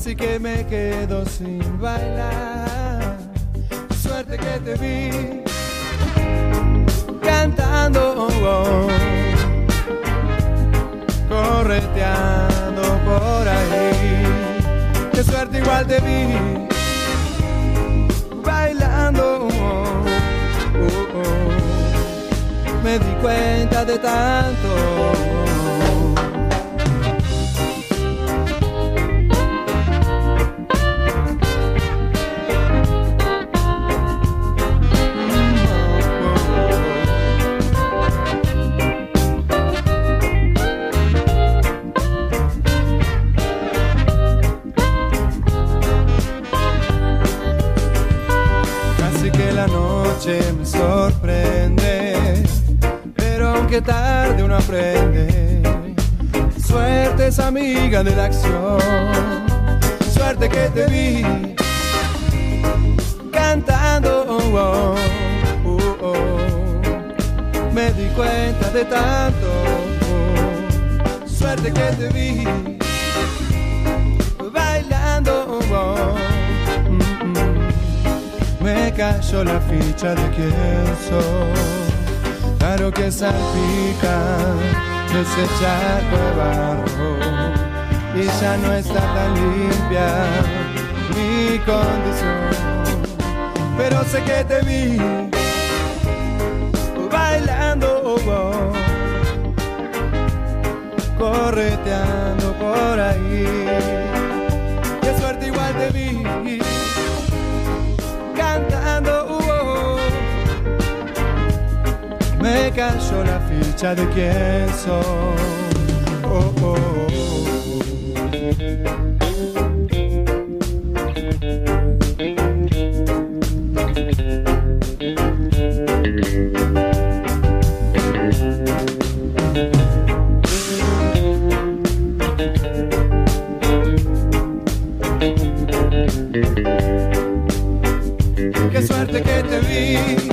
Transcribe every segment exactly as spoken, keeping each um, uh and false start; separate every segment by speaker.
Speaker 1: Casi que me quedo sin bailar. Suerte que te vi cantando, oh, oh, correteando por ahí. Qué suerte igual te vi bailando, oh, oh, oh. Me di cuenta de tanto. Me sorprende, pero aunque tarde uno aprende. Suerte es amiga de la acción. Suerte que te vi cantando, oh, oh, oh, oh. Me di cuenta de tanto. Oh. Suerte que te vi bailando, oh, oh. Me cayó la ficha de quién soy. Claro que salpica ese charco de barro y ya no está tan limpia mi condición. Pero sé que te vi bailando, oh, oh, correteando por ahí. Qué suerte igual te vi cantando, uh, oh. Me cayó la ficha de quién soy, oh, oh, oh. Qué suerte que te vi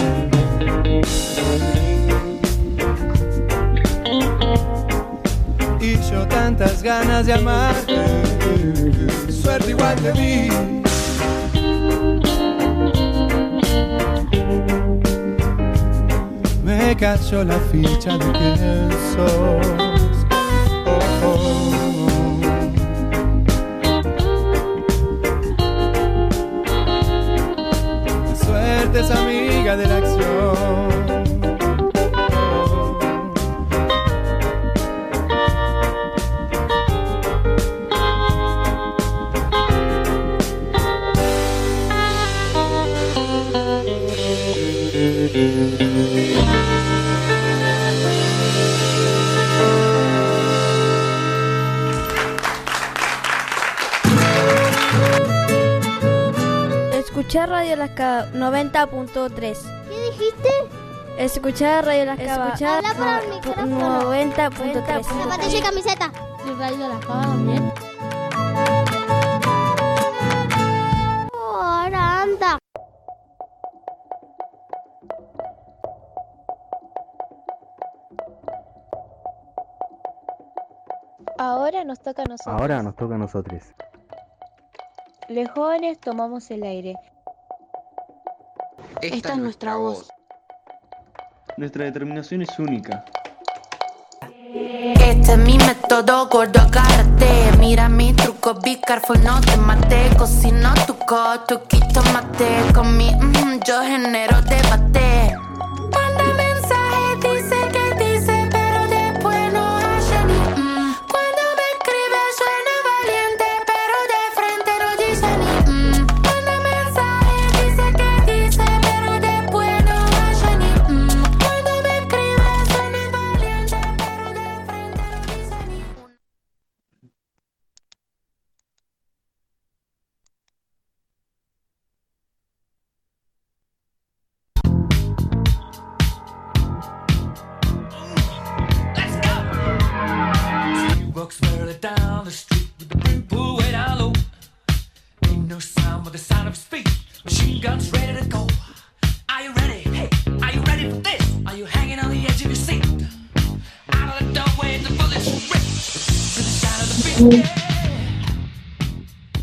Speaker 1: y yo tantas ganas de amarte. Suerte igual te vi. Me cayó la ficha de quién sos, oh, oh. Es amiga de la acción.
Speaker 2: Escuchar Radio Las Cavas noventa punto tres.
Speaker 3: ¿Qué dijiste?
Speaker 2: Escuchar Radio Las Cavas. Escuchar
Speaker 3: Habla por el micrófono.
Speaker 2: noventa punto tres.
Speaker 3: Zapatilla y camiseta.
Speaker 4: Y Radio Las Cavas también.
Speaker 3: Ahora anda.
Speaker 5: Ahora nos toca a nosotros.
Speaker 6: Ahora nos toca a nosotros.
Speaker 5: Los jóvenes tomamos el aire.
Speaker 7: Esta, Esta es nuestra voz.
Speaker 8: Nuestra determinación es única.
Speaker 9: Este es mi método, gordo, agárrate. Mira mi truco, be careful, no te mate. Cocino tu coto, quito mate. Con mi mm, yo genero debate. Manda mensaje, dice que dice, pero después no hace ni mm. Cuando me escribe suena valiente, pero de frente no dice ni mm. Manda mensaje, dice que dice, pero después no hace ni mm. Cuando me escribe suena valiente, pero de frente no dice ni mm.
Speaker 10: Walks barely down the street with the brim pulled way down low. Ain't no sound but the sound of his feet. Machine guns ready to go. Are you ready? Hey, are you ready for this? Are you hanging on the edge of your seat? Out of the doorway, the bullets rip to the sound of the beat. Yeah.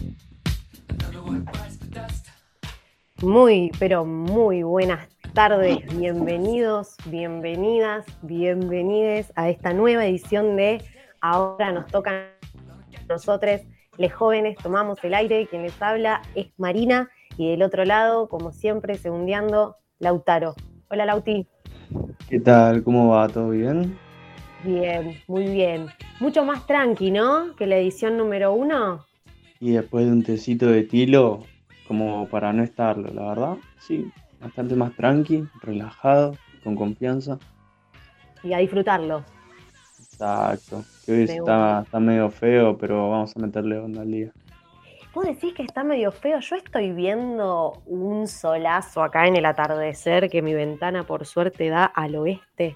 Speaker 6: Muy, pero muy buenas tardes, bienvenidos, bienvenidas, bienvenides a esta nueva edición de Ahora nos tocan a nosotros, les jóvenes, tomamos el aire. Quien les habla es Marina y del otro lado, como siempre, segundeando, Lautaro. Hola, Lauti.
Speaker 8: ¿Qué tal? ¿Cómo va? ¿Todo bien?
Speaker 6: Bien, muy bien. Mucho más tranqui, ¿no? Que la edición número uno.
Speaker 8: Y después de un tecito de tilo, como para no estarlo, la verdad, sí, bastante más tranqui, relajado, con confianza.
Speaker 6: Y a disfrutarlo.
Speaker 8: Exacto, que hoy está, está medio feo, pero vamos a meterle onda al día.
Speaker 6: Vos decís que está medio feo, yo estoy viendo un solazo acá en el atardecer, que mi ventana por suerte da al oeste.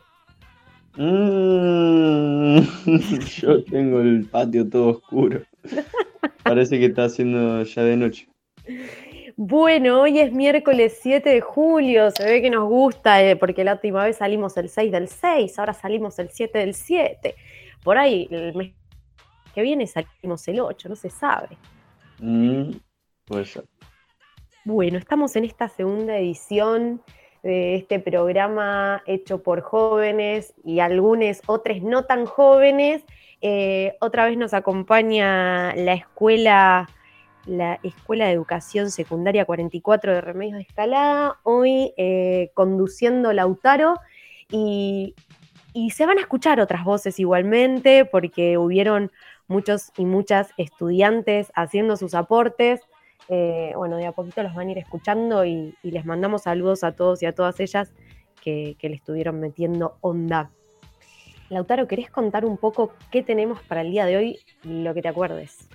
Speaker 8: Mm, yo tengo el patio todo oscuro, parece que está haciendo ya de noche.
Speaker 6: Bueno, hoy es miércoles siete de julio, se ve que nos gusta, eh, porque la última vez salimos el seis del seis, ahora salimos el siete del siete. Por ahí, el mes que viene salimos el ocho, no se sabe.
Speaker 8: Mm, puede ser.
Speaker 6: Bueno, estamos en esta segunda edición de este programa hecho por jóvenes y algunos otros no tan jóvenes. Eh, otra vez nos acompaña la escuela... la Escuela de Educación Secundaria cuarenta y cuatro de Remedios de Escalada, hoy eh, conduciendo Lautaro, y, y se van a escuchar otras voces igualmente, porque hubieron muchos y muchas estudiantes haciendo sus aportes. Eh, bueno, de a poquito los van a ir escuchando y, y les mandamos saludos a todos y a todas ellas que, que le estuvieron metiendo onda. Lautaro, ¿querés contar un poco qué tenemos para el día de hoy, lo que te acuerdes?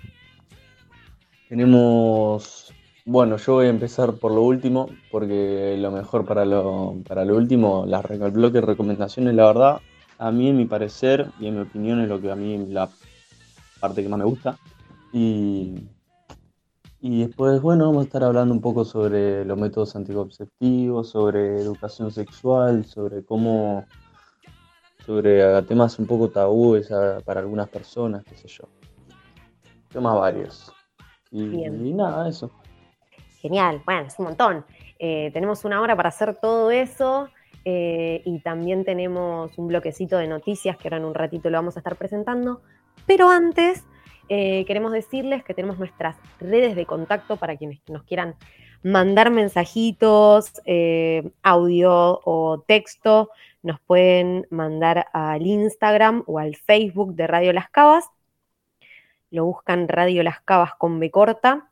Speaker 8: Tenemos, bueno, yo voy a empezar por lo último, porque lo mejor para lo, para lo último, las, el bloque de recomendaciones, la verdad, a mí, en mi parecer y en mi opinión, es lo que a mí la parte que más me gusta. Y, y después, bueno, vamos a estar hablando un poco sobre los métodos anticonceptivos, sobre educación sexual, sobre cómo, sobre temas un poco tabúes para algunas personas, qué sé yo. Temas varios. Y, y nada, eso.
Speaker 6: Genial, bueno, es un montón. Eh, tenemos una hora para hacer todo eso eh, y también tenemos un bloquecito de noticias que ahora en un ratito lo vamos a estar presentando. Pero antes eh, queremos decirles que tenemos nuestras redes de contacto para quienes nos quieran mandar mensajitos, eh, audio o texto. Nos pueden mandar al Instagram o al Facebook de Radio Las Cavas. Lo buscan Radio Las Cavas con B corta.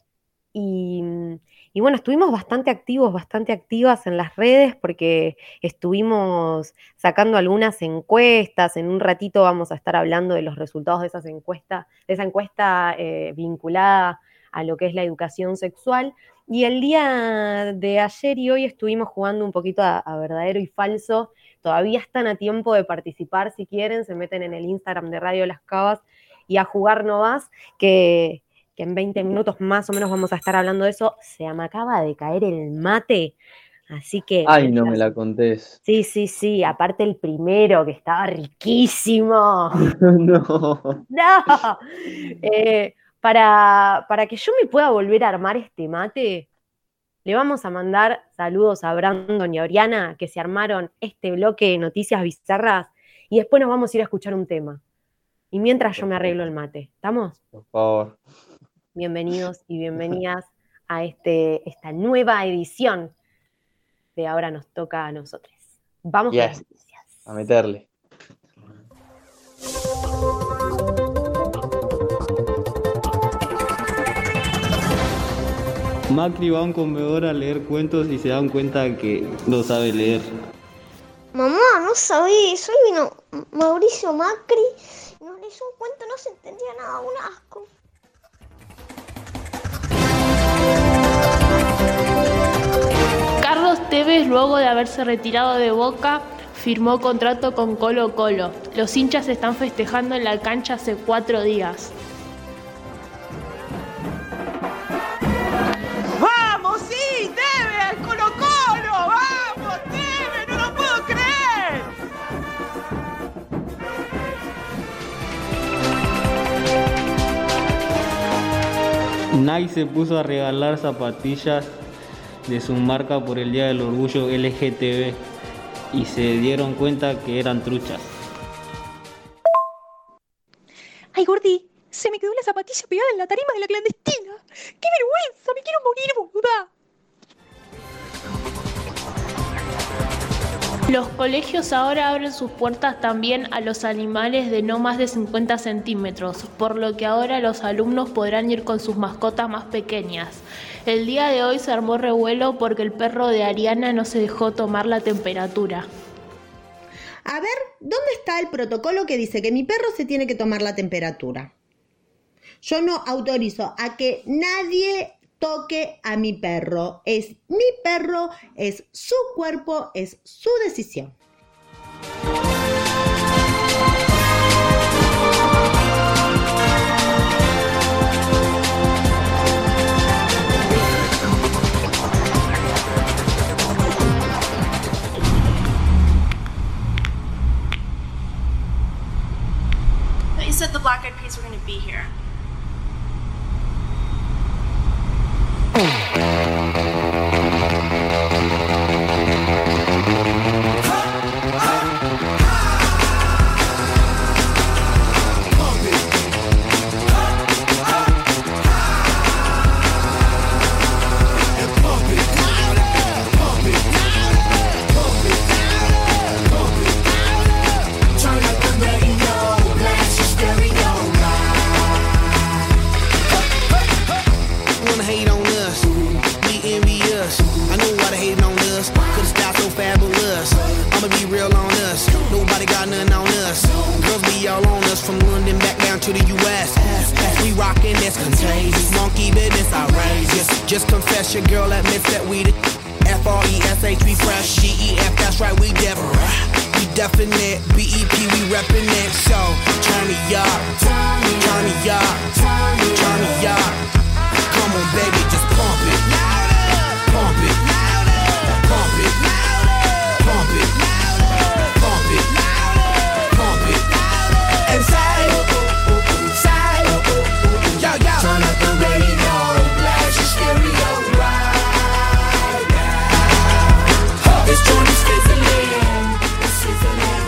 Speaker 6: Y, y bueno, estuvimos bastante activos, bastante activas en las redes porque estuvimos sacando algunas encuestas. En un ratito vamos a estar hablando de los resultados de esas encuestas, de esa encuesta eh, vinculada a lo que es la educación sexual. Y el día de ayer y hoy estuvimos jugando un poquito a, a verdadero y falso. Todavía están a tiempo de participar si quieren, se meten en el Instagram de Radio Las Cavas y a jugar no vas, que, que en veinte minutos más o menos vamos a estar hablando de eso. Se me acaba de caer el mate, así que...
Speaker 8: Ay, no me la contés.
Speaker 6: Sí, sí, sí, aparte el primero, que estaba riquísimo.
Speaker 8: No.
Speaker 6: No. Eh, para, para que yo me pueda volver a armar este mate, le vamos a mandar saludos a Brandon y a Oriana, que se armaron este bloque de noticias bizarras, y después nos vamos a ir a escuchar un tema. Y mientras yo me arreglo el mate, ¿estamos?
Speaker 8: Por favor.
Speaker 6: Bienvenidos y bienvenidas a este, esta nueva edición de Ahora nos toca a nosotros. Vamos
Speaker 8: yes.
Speaker 6: a las noticias.
Speaker 8: A meterle. Macri va a un comedor a leer cuentos y se dan cuenta que no sabe leer.
Speaker 3: Mamá, no sabés, hoy vino Mauricio Macri. Nos leyó un cuento, no se entendía nada, un asco.
Speaker 4: Carlos Tevez, luego de haberse retirado de Boca, firmó contrato con Colo Colo. Los hinchas están festejando en la cancha hace cuatro días.
Speaker 7: ¡Vamos, sí! ¡Tevez al Colo Colo! ¡Vamos, Tevez! ¡No lo puedo creer!
Speaker 11: Nike se puso a regalar zapatillas de su marca por el Día del Orgullo L G T B y se dieron cuenta que eran truchas.
Speaker 12: Ay, Gordi, se me quedó la zapatilla pegada en la tarima de la clandestina. ¡Qué vergüenza! ¡Me quiero morir, boluda!
Speaker 4: Los colegios ahora abren sus puertas también a los animales de no más de cincuenta centímetros, por lo que ahora los alumnos podrán ir con sus mascotas más pequeñas. El día de hoy se armó revuelo porque el perro de Ariana no se dejó tomar la temperatura.
Speaker 13: A ver, ¿dónde está el protocolo que dice que mi perro se tiene que tomar la temperatura? Yo no autorizo a que nadie toque a mi perro. Es mi perro, es su cuerpo, es su decisión.
Speaker 14: You said the Black Eyed Peas were going to be here.
Speaker 15: Just confess your girl admits that we the F R E S H, we fresh, G E F, that's right, we different. We definite, B E P, we reppin' it. So, turn me up, turn me up, turn me up. Come on, baby, just pump it. Pump it. Pump it. Pump it. Pump it. Pump it. And say, say, yo, yo. Turn up the radio, blast your stereo right now. This joint is fizzling, it's sizzling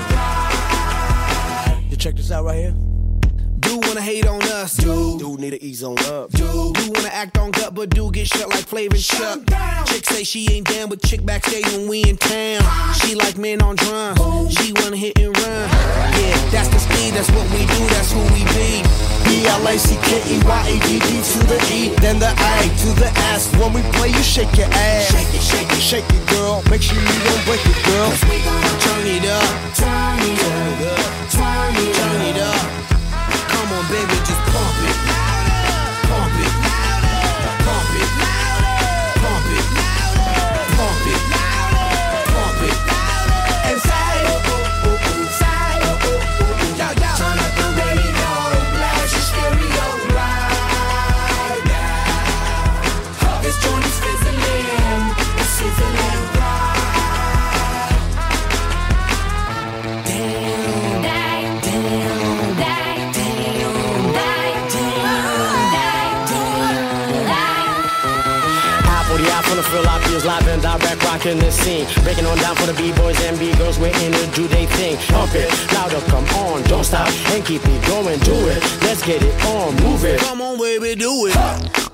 Speaker 15: right. You check this out right here. Do wanna hate on us, do do need to ease on up, do do wanna act on gut, but do get shut like Flavor Chuck. Chick say she ain't down, but chick backstage when we in town. She like men on drums, she wanna hit and run. Yeah, that's the speed, that's what we do, that's who we be. B L A C K E Y A D D to the E, then the A to the S. When we play, you shake your ass. Shake it, shake it, shake it, girl. Make sure you don't break it, girl. We gonna turn it up, turn it up, turn it up, turn it up. Come on, baby, just pump it, pump it, pump it, pump it, pump it, pump it, and say, say, yo, yo. Turn up the radio, blast your stereo right now. This joint is fizzling, it's sizzling right. Damn, damn, damn, damn, damn, damn, forty out from the Philadelphia's live and direct, rocking the scene. Breaking on down for the B-boys and B-girls, we're in to do they thing. Pump it, louder, come on, don't stop, and keep it going, do it. Let's get it on, move it. Come on, baby, do it.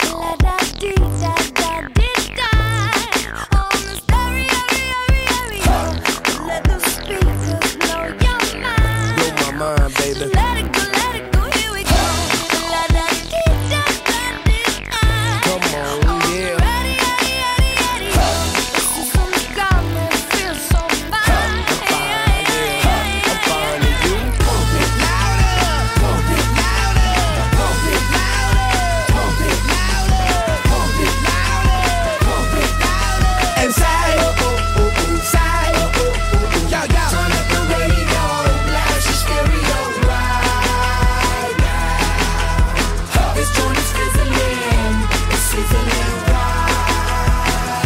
Speaker 15: Let the speakers blow your mind. Blow my mind, baby. Let it go, let it go, here we go. La da dee da da dee da. Come on, yeah. Ready, ready, ready, ready. This is on the ground, it feels so fine. I'm fine, yeah. I'm fine, and you pump it louder, pump it louder, pump it louder, pump it louder, pump it louder, pump it louder, and say, say, yo, yo. Turn up the radio, blast your stereo right now. This joint is fizzling, it's sizzling right.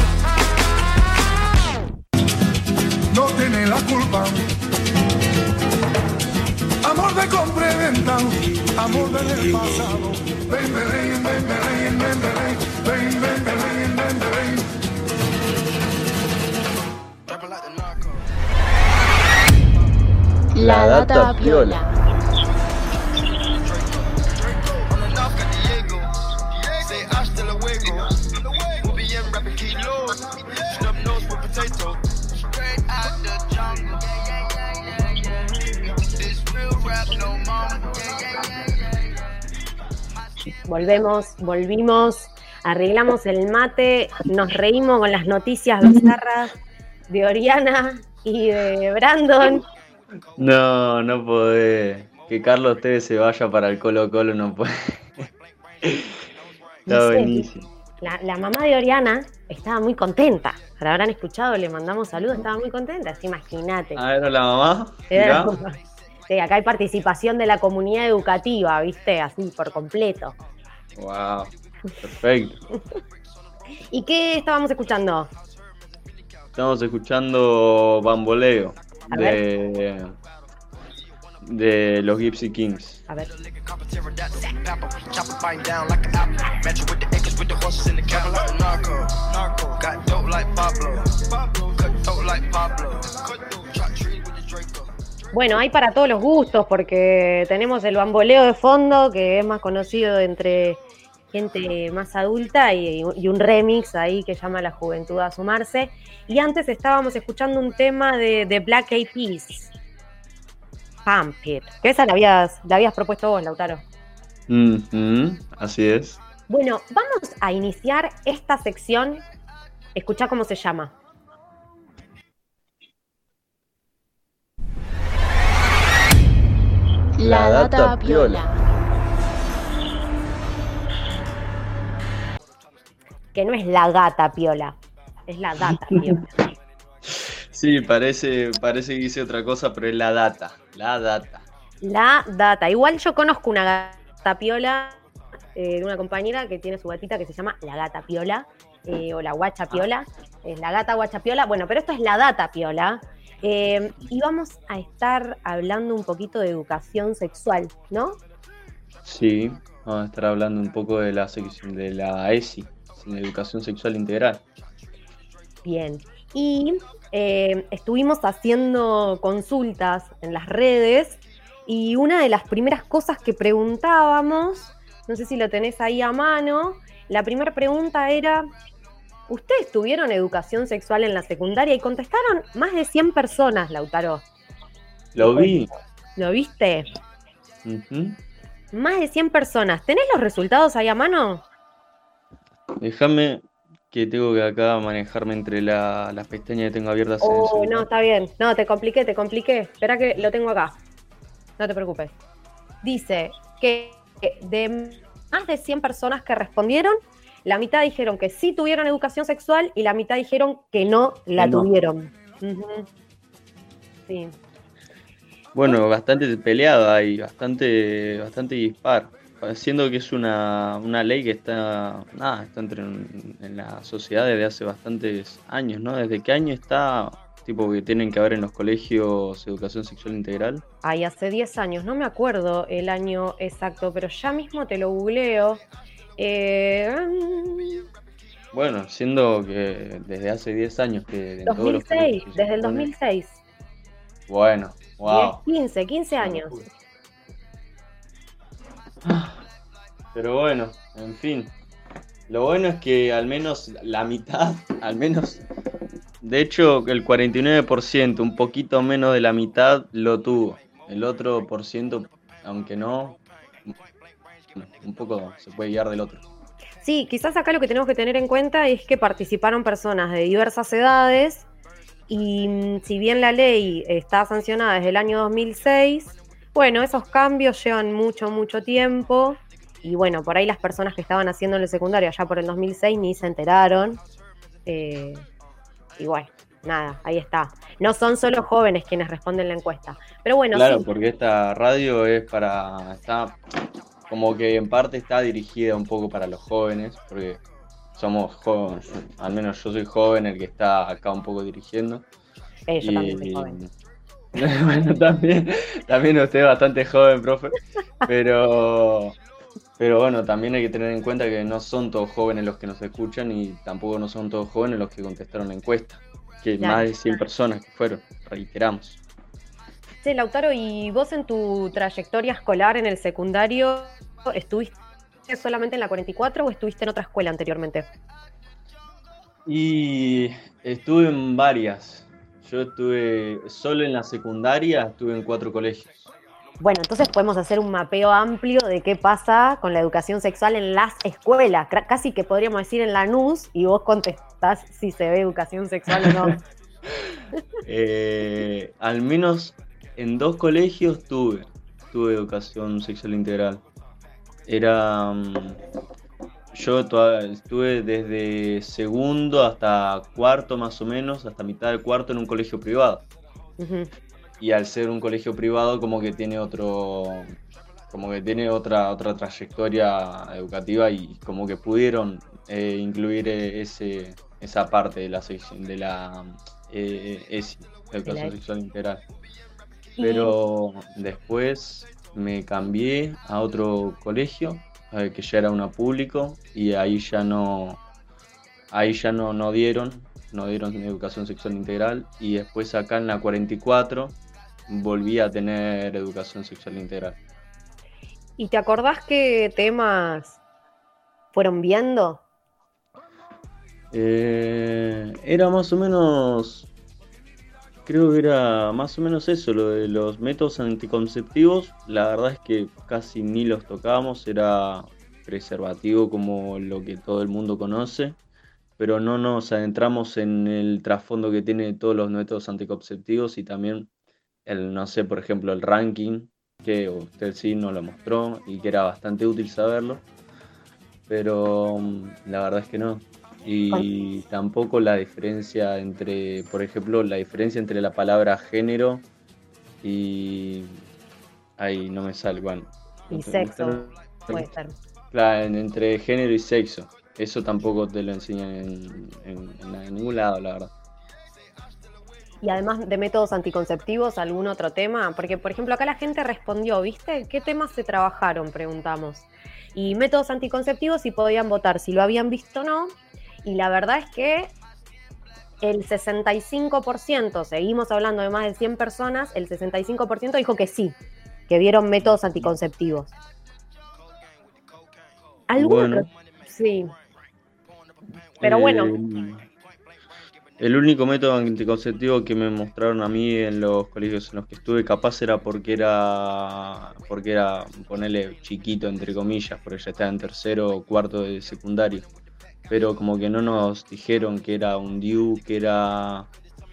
Speaker 16: No tiene la culpa. Amor de compra y venta, amor del pasado. Ven, ven, ven, ven, ven, ven,
Speaker 9: La data piola.
Speaker 6: Volvemos, volvimos, arreglamos el mate, nos reímos con las noticias bizarras de Oriana y de Brandon.
Speaker 8: No, no podés. Que Carlos Tevez se vaya para el Colo Colo no puede. Está
Speaker 6: No sé,
Speaker 8: buenísimo.
Speaker 6: La, la mamá de Oriana estaba muy contenta. La habrán escuchado, le mandamos saludos, estaba muy contenta. Así, imagínate.
Speaker 8: Ah, ¿era la mamá?
Speaker 6: Era la
Speaker 8: Mirá.
Speaker 6: mamá. Sí, acá hay participación de la comunidad educativa, ¿viste? Así, por completo.
Speaker 8: Wow, perfecto.
Speaker 6: ¿Y qué estábamos escuchando?
Speaker 8: Estamos escuchando Bamboleo
Speaker 6: A
Speaker 8: de, de los Gypsy Kings.
Speaker 6: A ver. Bueno, hay para todos los gustos porque tenemos el bamboleo de fondo, que es más conocido entre gente más adulta, y, y un remix ahí que llama a la juventud a sumarse. Y antes estábamos escuchando un tema de, de Black Eyed Peas, Pump It, que esa la habías, la habías propuesto vos, Lautaro.
Speaker 8: Mhm, así es.
Speaker 6: Bueno, vamos a iniciar esta sección. Escuchá cómo se llama.
Speaker 9: La data piola.
Speaker 6: Que no es la gata piola, es la data piola.
Speaker 8: Sí, parece, parece que hice otra cosa, pero es la data. La data.
Speaker 6: La data. Igual yo conozco una gata piola eh, de una compañera que tiene su gatita que se llama la gata piola, eh, o la guacha piola. Es la gata guacha piola. Bueno, pero esto es la data piola. Eh, y vamos a estar hablando un poquito de educación sexual, ¿no?
Speaker 8: Sí, vamos a estar hablando un poco de la sección de la E S I, la Educación Sexual Integral.
Speaker 6: Bien. Y eh, estuvimos haciendo consultas en las redes y una de las primeras cosas que preguntábamos, no sé si lo tenés ahí a mano, la primera pregunta era: ¿ustedes tuvieron educación sexual en la secundaria? Y contestaron más de cien personas, Lautaro.
Speaker 8: Lo vi.
Speaker 6: ¿Lo viste?
Speaker 8: Ujú.
Speaker 6: Más de cien personas. ¿Tenés los resultados ahí a mano?
Speaker 8: Déjame que tengo que acá manejarme entre la- las pestañas que tengo abiertas en el
Speaker 6: Oh,
Speaker 8: celular.
Speaker 6: no, está bien. No, te compliqué, te compliqué. Espera que lo tengo acá. No te preocupes. Dice que de más de cien personas que respondieron, la mitad dijeron que sí tuvieron educación sexual y la mitad dijeron que no la
Speaker 8: Que no.
Speaker 6: tuvieron. Ujú. Sí.
Speaker 8: Bueno, bastante peleado ahí, bastante, bastante dispar. Siendo que es una, una ley que está, nada, está entre en, en la sociedad desde hace bastantes años, ¿no? ¿Desde qué año está, tipo, que tienen que haber en los colegios educación sexual integral?
Speaker 6: Ay, hace diez años, no me acuerdo el año exacto, pero ya mismo te lo googleo. Eh,
Speaker 8: Bueno, siendo que desde hace diez años que en todos los
Speaker 6: dos mil seis,
Speaker 8: colegios se
Speaker 6: desde el
Speaker 8: supone-
Speaker 6: dos mil seis.
Speaker 8: Bueno, wow.
Speaker 6: diez, quince, quince años.
Speaker 8: Pero bueno, en fin. Lo bueno es que al menos la mitad, al menos, de hecho el cuarenta y nueve por ciento, un poquito menos de la mitad lo tuvo. El otro por ciento, aunque no, un poco se puede guiar del otro.
Speaker 6: Sí, quizás acá lo que tenemos que tener en cuenta es que participaron personas de diversas edades y mm, si bien la ley está sancionada desde el año dos mil seis, bueno, esos cambios llevan mucho, mucho tiempo y bueno, por ahí las personas que estaban haciendo en el secundario allá por el dos mil seis ni se enteraron. Eh, y bueno, nada, ahí está. No son solo jóvenes quienes responden la encuesta, pero bueno,
Speaker 8: Claro,
Speaker 6: sí.
Speaker 8: porque esta radio es para, está como que en parte está dirigida un poco para los jóvenes, porque somos jóvenes, al menos yo soy joven, el que está acá un poco dirigiendo.
Speaker 6: Eh, yo
Speaker 8: Y-
Speaker 6: también soy joven.
Speaker 8: Bueno, también, también usted es bastante joven, profe, pero, pero bueno, también hay que tener en cuenta que no son todos jóvenes los que nos escuchan y tampoco no son todos jóvenes los que contestaron la encuesta, que
Speaker 6: Claro.
Speaker 8: más de cien personas que fueron, reiteramos.
Speaker 6: Che, Lautaro, ¿y vos en tu trayectoria escolar en el secundario estuviste solamente en la cuarenta y cuatro o estuviste en otra escuela anteriormente?
Speaker 8: Y estuve en varias. Yo estuve solo en la secundaria, estuve en cuatro colegios.
Speaker 6: Bueno, entonces podemos hacer un mapeo amplio de qué pasa con la educación sexual en las escuelas. Cra- Casi que podríamos decir en la N U S y vos contestás si se ve educación sexual o no.
Speaker 8: Eh, al menos en dos colegios tuve, tuve educación sexual integral. Era, mm, yo toda- estuve desde segundo hasta cuarto más o menos, hasta mitad del cuarto en un colegio privado.
Speaker 6: Ujú.
Speaker 8: Y al ser un colegio privado como que tiene otro, como que tiene otra, otra trayectoria educativa y como que pudieron eh, incluir eh, ese, esa parte de la sección, de la eh, ESI, Educación Sexual Integral. Pero después me cambié a otro colegio, eh, que ya era uno público, y ahí ya no, ahí ya no, no dieron, no dieron educación sexual integral, y después acá en la cuarenta y cuatro volví a tener educación sexual integral.
Speaker 6: ¿Y te acordás qué temas fueron viendo?
Speaker 8: Eh, era más o menos, creo que era más o menos eso, lo de los métodos anticonceptivos. La verdad es que casi ni los tocábamos, era preservativo como lo que todo el mundo conoce, pero no nos adentramos en el trasfondo que tiene todos los métodos anticonceptivos y también el, no sé, por ejemplo, el ranking, que usted sí nos lo mostró y que era bastante útil saberlo, pero mm, la verdad es que no. Y tampoco la diferencia entre, por ejemplo, la diferencia entre la palabra género y... Ahí no me sale, bueno.
Speaker 6: Y sexo, puede ser.
Speaker 8: Claro, en- entre género y sexo. Eso tampoco te lo enseñan en, en- en- en ningún lado, la verdad.
Speaker 6: Y además de métodos anticonceptivos, ¿algún otro tema? Porque, por ejemplo, acá la gente respondió, ¿viste? ¿Qué temas se trabajaron? Preguntamos. Y métodos anticonceptivos si podían votar, si lo habían visto o no. Y la verdad es que el sesenta y cinco por ciento, seguimos hablando de más de cien personas, el sesenta y cinco por ciento dijo que sí, que vieron métodos anticonceptivos. ¿Algún
Speaker 8: Bueno.
Speaker 6: otro? Sí. Pero bueno,
Speaker 8: Eh, El único método anticonceptivo que me mostraron a mí en los colegios en los que estuve capaz era porque era, porque era, ponerle chiquito entre comillas, porque ya estaba en tercero o cuarto de secundario. Pero como que no nos dijeron que era un D I U, que era,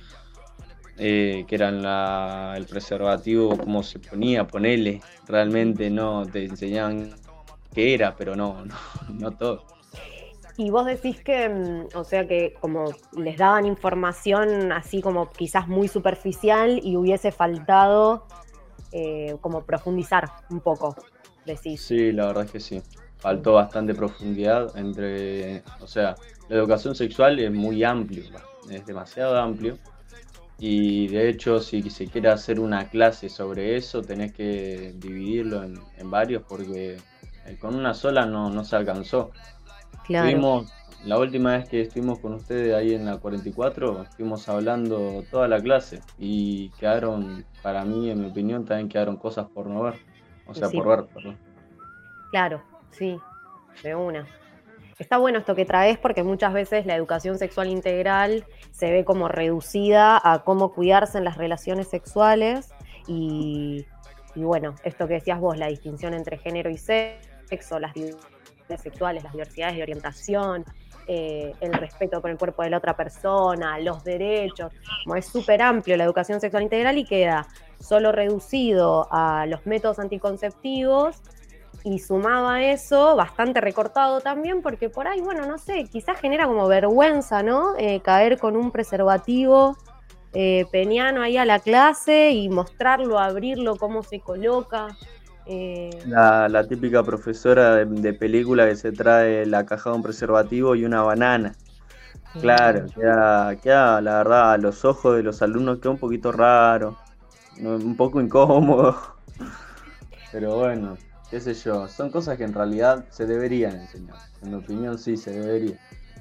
Speaker 8: eh, que era en la- el preservativo, cómo se ponía, ponele. Realmente no te enseñaban qué era, pero no, no, no todo.
Speaker 6: y vos decís que, mm, o sea que como les daban información así como quizás muy superficial y hubiese faltado eh, como profundizar un poco, decís.
Speaker 8: Sí, la verdad es que sí. Faltó bastante profundidad entre, o sea, la educación sexual es muy amplio, es demasiado amplio. Y de hecho, si se quiere hacer una clase sobre eso, tenés que dividirlo en, en varios porque eh, con una sola no, no se alcanzó.
Speaker 6: Claro.
Speaker 8: Estuvimos, la última vez que estuvimos con ustedes ahí en la cuarenta y cuatro, estuvimos hablando toda la clase y quedaron, para mí, en mi opinión, también quedaron cosas por no ver. O sea,
Speaker 6: Sí.
Speaker 8: por ver, perdón.
Speaker 6: Claro, sí, de una. Está bueno esto que traes porque muchas veces la educación sexual integral se ve como reducida a cómo cuidarse en las relaciones sexuales y, y bueno, esto que decías vos, la distinción entre género y sexo, las diversidades sexuales, las diversidades de orientación, eh, el respeto por el cuerpo de la otra persona, los derechos, como es súper amplio la educación sexual integral y queda solo reducido a los métodos anticonceptivos. Y sumado a eso, bastante recortado también, porque por ahí, bueno, no sé, quizás genera como vergüenza, ¿no? Eh, caer con un preservativo eh, peniano ahí a la clase y mostrarlo, abrirlo, cómo se coloca. Eh,
Speaker 8: La, la típica profesora de, de película que se trae la caja de un preservativo y una banana. Claro, queda, queda, la verdad, a los ojos de los alumnos queda un poquito raro, no, un poco incómodo. Pero bueno, qué sé yo, son cosas que en realidad se deberían enseñar. En mi opinión, sí, se debería.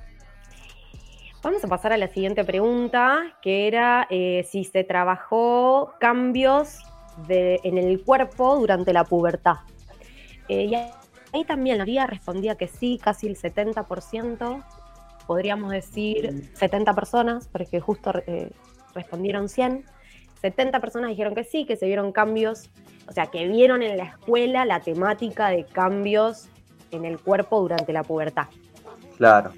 Speaker 6: Vamos a pasar a la siguiente pregunta, que era eh, si se trabajó cambios de, en el cuerpo durante la pubertad. Eh, y ahí también la guía respondía que sí, casi el setenta por ciento, podríamos decir setenta personas, porque justo eh, respondieron cien, setenta personas dijeron que sí, que se vieron cambios, o sea, que vieron en la escuela la temática de cambios en el cuerpo durante la pubertad.
Speaker 8: Claro.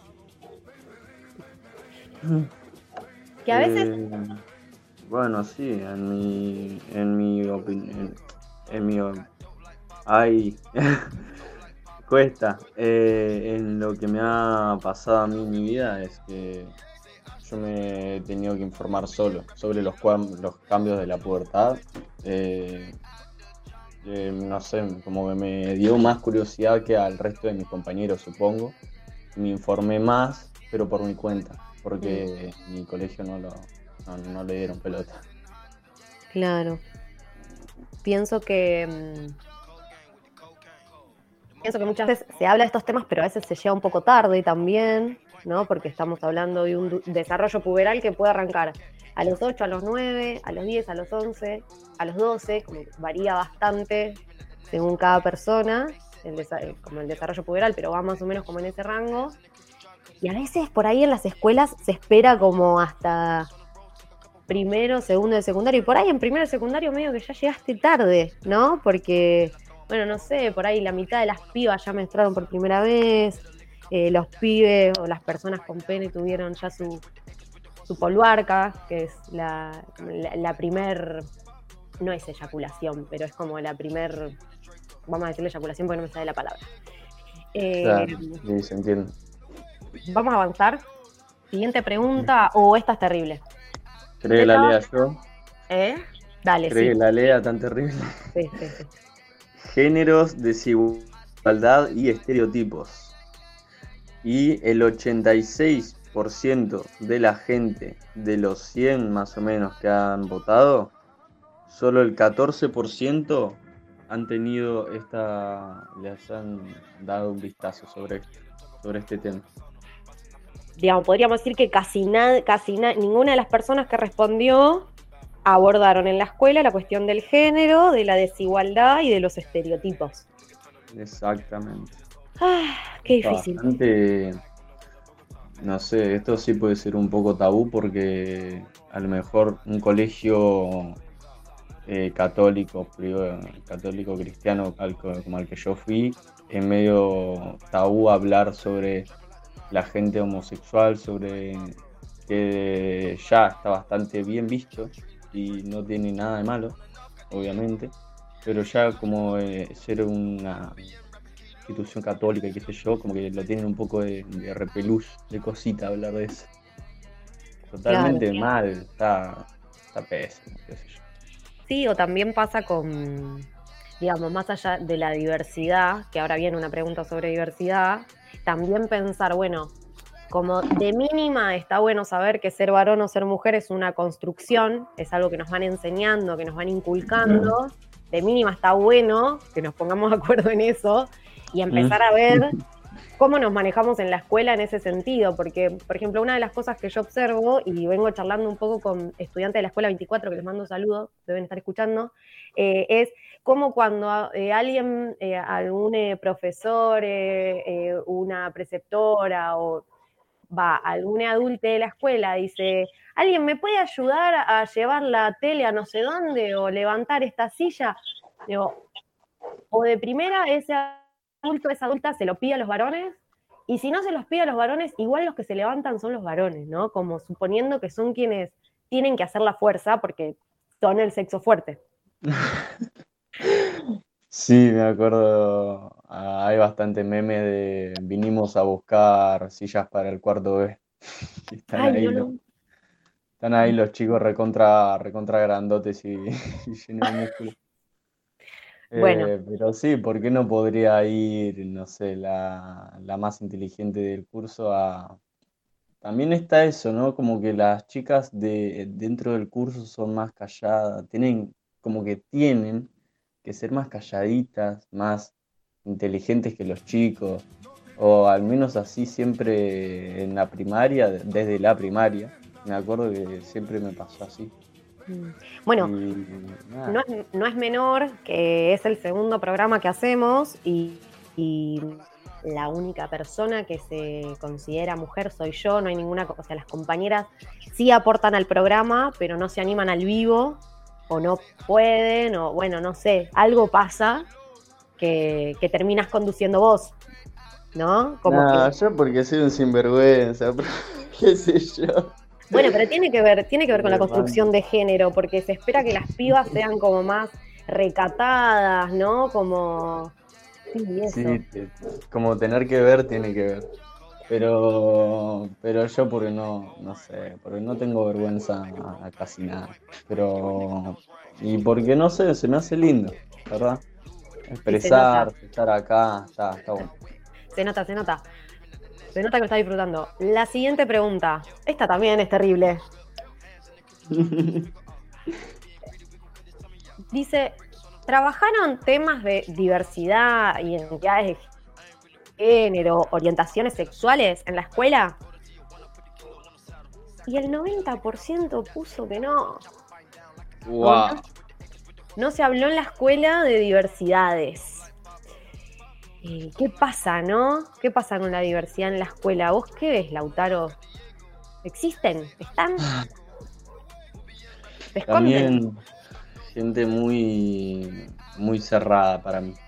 Speaker 6: Que a veces...
Speaker 8: Eh, bueno, sí, en mi, en mi opinión, en mi... Ay, cuesta. Eh, en lo que me ha pasado a mí en mi vida es que yo me he tenido que informar solo sobre los, los cambios de la pubertad. Eh, eh, no sé, como que me dio más curiosidad que al resto de mis compañeros, supongo. Me informé más, pero por mi cuenta, porque mm. mi colegio no, lo, no, no le dieron pelota.
Speaker 6: Claro. Pienso que... Mmm... Pienso que muchas veces se habla de estos temas, pero a veces se llega un poco tarde también, ¿no? Porque estamos hablando de un desarrollo puberal que puede arrancar a los ocho, a los nueve, a los diez, a los once, a los doce, como varía bastante según cada persona, el desa- como el desarrollo puberal, pero va más o menos como en ese rango. Y a veces por ahí en las escuelas se espera como hasta primero, segundo de secundario, y por ahí en primero de secundario medio que ya llegaste tarde, ¿no? Porque... Bueno, no sé, por ahí la mitad de las pibas ya menstruaron por primera vez, eh, los pibes o las personas con pene tuvieron ya su, su polvarca, que es la, la, la primer, no es eyaculación, pero es como la primer, vamos a decirle eyaculación porque no me sale la palabra. Eh,
Speaker 8: claro, sí, se entiende.
Speaker 6: Vamos a avanzar. Siguiente pregunta, o oh, esta es terrible.
Speaker 8: ¿Cree que la lea yo?
Speaker 6: ¿Eh? Dale,
Speaker 8: ¿Cree
Speaker 6: sí.
Speaker 8: que la lea tan terrible?
Speaker 6: Sí, sí, sí.
Speaker 8: Géneros, desigualdad y estereotipos. Y el ochenta y seis por ciento de la gente, de los cien más o menos que han votado, solo el catorce por ciento han tenido esta, les han dado un vistazo sobre, sobre este tema.
Speaker 6: Digamos, podríamos decir que casi nada, casi na- ninguna de las personas que respondió abordaron en la escuela la cuestión del género, de la desigualdad y de los estereotipos.
Speaker 8: Exactamente.
Speaker 6: Ah, qué difícil.
Speaker 8: Bastante, no sé, esto sí puede ser un poco tabú porque a lo mejor un colegio eh, católico, privado, católico cristiano al, como al que yo fui, es medio tabú hablar sobre la gente homosexual, sobre que ya está bastante bien visto y no tiene nada de malo, obviamente, pero ya como eh, ser una institución católica, qué sé yo, como que lo tienen un poco de, de repelús, de cosita hablar de eso. Totalmente claro, mal, está, está pésimo, qué sé yo.
Speaker 6: Sí, o también pasa con, digamos, más allá de la diversidad, que ahora viene una pregunta sobre diversidad, también pensar, bueno, como de mínima está bueno saber que ser varón o ser mujer es una construcción, es algo que nos van enseñando, que nos van inculcando. De mínima está bueno que nos pongamos de acuerdo en eso y empezar a ver cómo nos manejamos en la escuela en ese sentido. Porque, por ejemplo, una de las cosas que yo observo, y vengo charlando un poco con estudiantes de la Escuela veinticuatro, que les mando saludos, deben estar escuchando, eh, es cómo cuando eh, alguien, eh, algún eh, profesor, eh, eh, una preceptora o va algún adulto de la escuela, dice, ¿alguien me puede ayudar a llevar la tele a no sé dónde o levantar esta silla? Digo, o de primera ese adulto, esa adulta se lo pide a los varones, y si no se los pide a los varones, igual los que se levantan son los varones, ¿no? Como suponiendo que son quienes tienen que hacer la fuerza porque son el sexo fuerte.
Speaker 8: Sí, me acuerdo, hay bastante meme de vinimos a buscar sillas para el cuarto B. Están,
Speaker 6: Ay,
Speaker 8: ahí,
Speaker 6: no,
Speaker 8: los,
Speaker 6: no.
Speaker 8: están ahí los chicos recontra, recontra grandotes y, y llenos de músculo.
Speaker 6: Bueno.
Speaker 8: Eh, pero sí, ¿por qué no podría ir, no sé, la, la más inteligente del curso a... También está eso, ¿no? Como que las chicas de dentro del curso son más calladas, tienen, como que tienen... que ser más calladitas, más inteligentes que los chicos, o al menos así siempre en la primaria, desde la primaria, me acuerdo que siempre me pasó así.
Speaker 6: Bueno,
Speaker 8: Y nada.
Speaker 6: no es, no es menor que es el segundo programa que hacemos y, y la única persona que se considera mujer soy yo, no hay ninguna, o sea, las compañeras sí aportan al programa, pero no se animan al vivo, o no pueden, o bueno, no sé, algo pasa que, que terminas conduciendo vos, ¿no? Como
Speaker 8: Nah,
Speaker 6: que,
Speaker 8: yo porque soy un sinvergüenza, pero qué sé yo.
Speaker 6: bueno, pero tiene que ver, tiene que ver con la
Speaker 8: Me
Speaker 6: construcción de género, porque se espera que las pibas sean como más recatadas, ¿no? Como, sí, eso.
Speaker 8: Sí, te- como tener que ver, tiene que ver. Pero, pero yo porque no, no sé, porque no tengo vergüenza a, a casi nada. Pero, y porque no sé, se me hace lindo, ¿verdad? Expresarse, estar acá, está, está bueno.
Speaker 6: Se nota, se nota. Se nota que lo está disfrutando. La siguiente pregunta. Esta también es terrible. Dice, ¿trabajaron temas de diversidad, identidades de género, orientaciones sexuales en la escuela? Y el noventa por ciento puso que no.
Speaker 8: Wow.
Speaker 6: No se habló en la escuela de diversidades. Eh, ¿Qué pasa, no? ¿Qué pasa con la diversidad en la escuela? ¿Vos qué ves, Lautaro? ¿Existen? ¿Están? ¿Se esconden?
Speaker 8: También gente muy, muy cerrada para mí.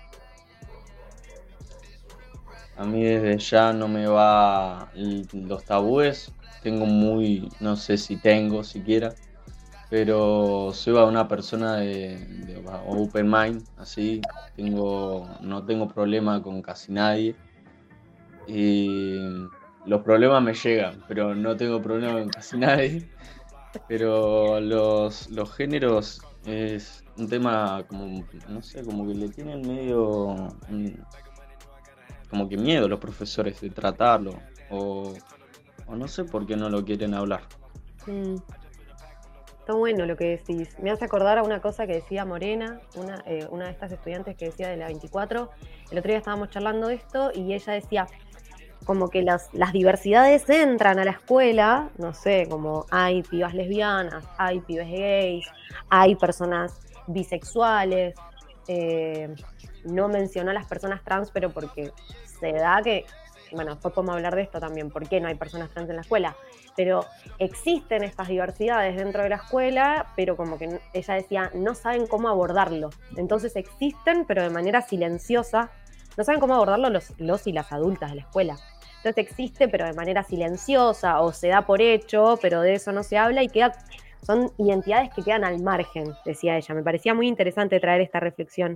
Speaker 8: A mí desde ya no me va l- los tabúes. Tengo muy, no sé si tengo siquiera, pero soy una persona de, de open mind, así. Tengo, no tengo problema con casi nadie. Y los problemas me llegan, pero no tengo problema con casi nadie. Pero los, los géneros es un tema como, no sé, como que le tienen medio, mm, como que miedo los profesores de tratarlo, o, o no sé por qué no lo quieren hablar.
Speaker 6: Mm, está bueno lo que decís. Me hace acordar a una cosa que decía Morena, una, eh, una de estas estudiantes que decía de la veinticuatro. El otro día estábamos charlando de esto y ella decía como que las, las diversidades entran a la escuela, no sé, como hay pibas lesbianas, hay pibes gays, hay personas bisexuales, eh, no mencionó a las personas trans, pero porque se da que, bueno, después podemos hablar de esto también, ¿por qué no hay personas trans en la escuela? Pero existen estas diversidades dentro de la escuela, pero como que ella decía, no saben cómo abordarlo. Entonces existen, pero de manera silenciosa, no saben cómo abordarlo los, los y las adultas de la escuela. Entonces existe, pero de manera silenciosa, o se da por hecho, pero de eso no se habla y queda, son identidades que quedan al margen, decía ella. Me parecía muy interesante traer esta reflexión.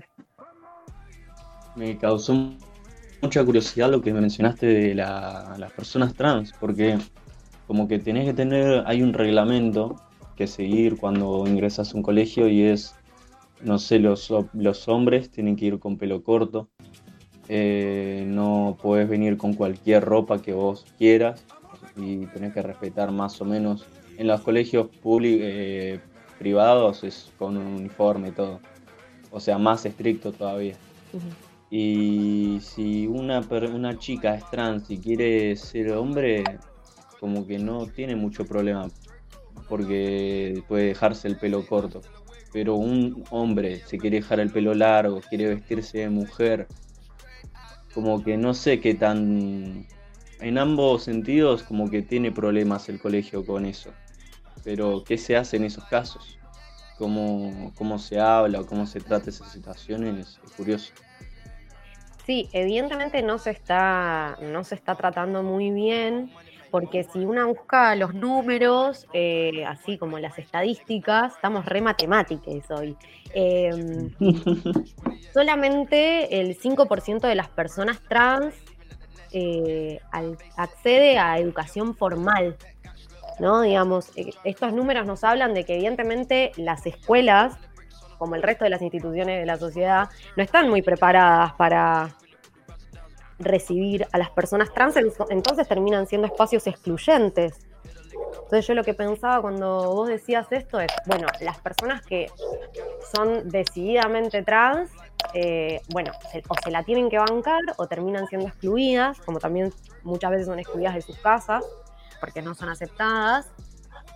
Speaker 8: Me causó mucha curiosidad lo que mencionaste de la- las personas trans, porque como que tenés que tener, hay un reglamento que seguir cuando ingresas a un colegio y es, no sé, los, ho- los hombres tienen que ir con pelo corto, eh, no podés venir con cualquier ropa que vos quieras y tenés que respetar más o menos. En los colegios públicos, eh, privados es con un uniforme y todo, o sea, más estricto todavía. Y si una, per- una chica es trans y quiere ser hombre, como que no tiene mucho problema, porque puede dejarse el pelo corto. Pero un hombre se quiere dejar el pelo largo, quiere vestirse de mujer, como que no sé qué tan... En ambos sentidos, como que tiene problemas el colegio con eso. Pero, ¿qué se hace en esos casos? ¿Cómo, cómo se habla o cómo se trata esas situaciones? Es curioso.
Speaker 6: Sí, evidentemente no se está, no se está tratando muy bien, porque si uno busca los números, eh, así como las estadísticas, estamos re matemáticos hoy. Eh, solamente el cinco por ciento de las personas trans eh, al- accede a educación formal, ¿no? Digamos, eh, estos números nos hablan de que evidentemente las escuelas, como el resto de las instituciones de la sociedad, no están muy preparadas para recibir a las personas trans, entonces terminan siendo espacios excluyentes. Entonces yo lo que pensaba cuando vos decías esto es, bueno, las personas que son decididamente trans, eh, bueno, se, o se la tienen que bancar o terminan siendo excluidas, como también muchas veces son excluidas de sus casas, porque no son aceptadas.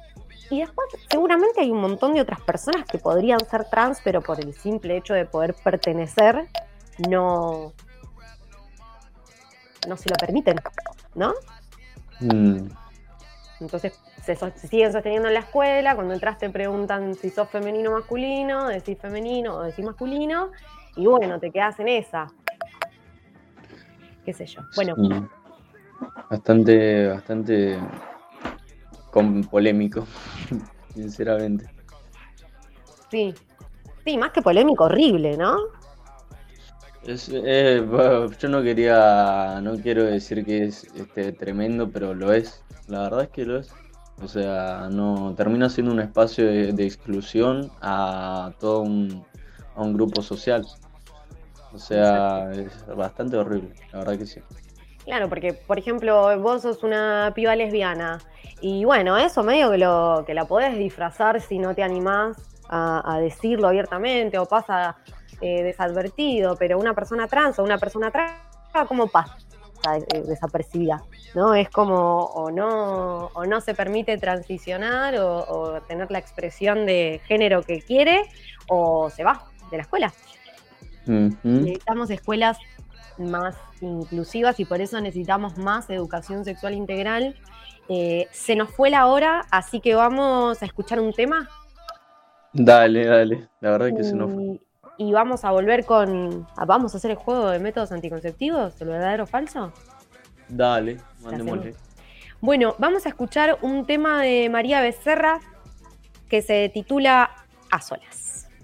Speaker 6: Y después seguramente hay un montón de otras personas que podrían ser trans, pero por el simple hecho de poder pertenecer, no, no se lo permiten, ¿no?
Speaker 8: Mm.
Speaker 6: Entonces se, so- se siguen sosteniendo en la escuela, cuando entras te preguntan si sos femenino o masculino, decís femenino o decís masculino, y bueno, te quedás en esa. Qué sé yo. Bueno,
Speaker 8: Sí. Bastante, bastante con polémico, sinceramente.
Speaker 6: sí. Sí, más que polémico, horrible, ¿no?
Speaker 8: Es, eh, bueno, yo no quería, no quiero decir que es este, tremendo, pero lo es. La verdad es que lo es. O sea, no termina siendo un espacio de, de exclusión a todo un, a un grupo social. O sea, es bastante horrible, la verdad que sí.
Speaker 6: Claro, porque, por ejemplo, vos sos una piba lesbiana y bueno, eso medio que, lo, que la podés disfrazar si no te animás a, a decirlo abiertamente o pasa eh, desadvertido, pero una persona trans o una persona trans, ¿cómo pasa eh, desapercibida? ¿No? Es como o no, o no se permite transicionar o, o tener la expresión de género que quiere o se va de la escuela.
Speaker 8: Ujú.
Speaker 6: Necesitamos escuelas más inclusivas y por eso necesitamos más educación sexual integral. Eh, se nos fue la hora, así que vamos a escuchar un tema
Speaker 8: Dale, dale, la verdad que se nos fue.
Speaker 6: y, y vamos a volver con... Vamos a hacer el juego de métodos anticonceptivos, ¿el verdadero o falso?
Speaker 8: Dale, mandémosle.
Speaker 6: Bueno, vamos a escuchar un tema de María Becerra que se titula A Solas.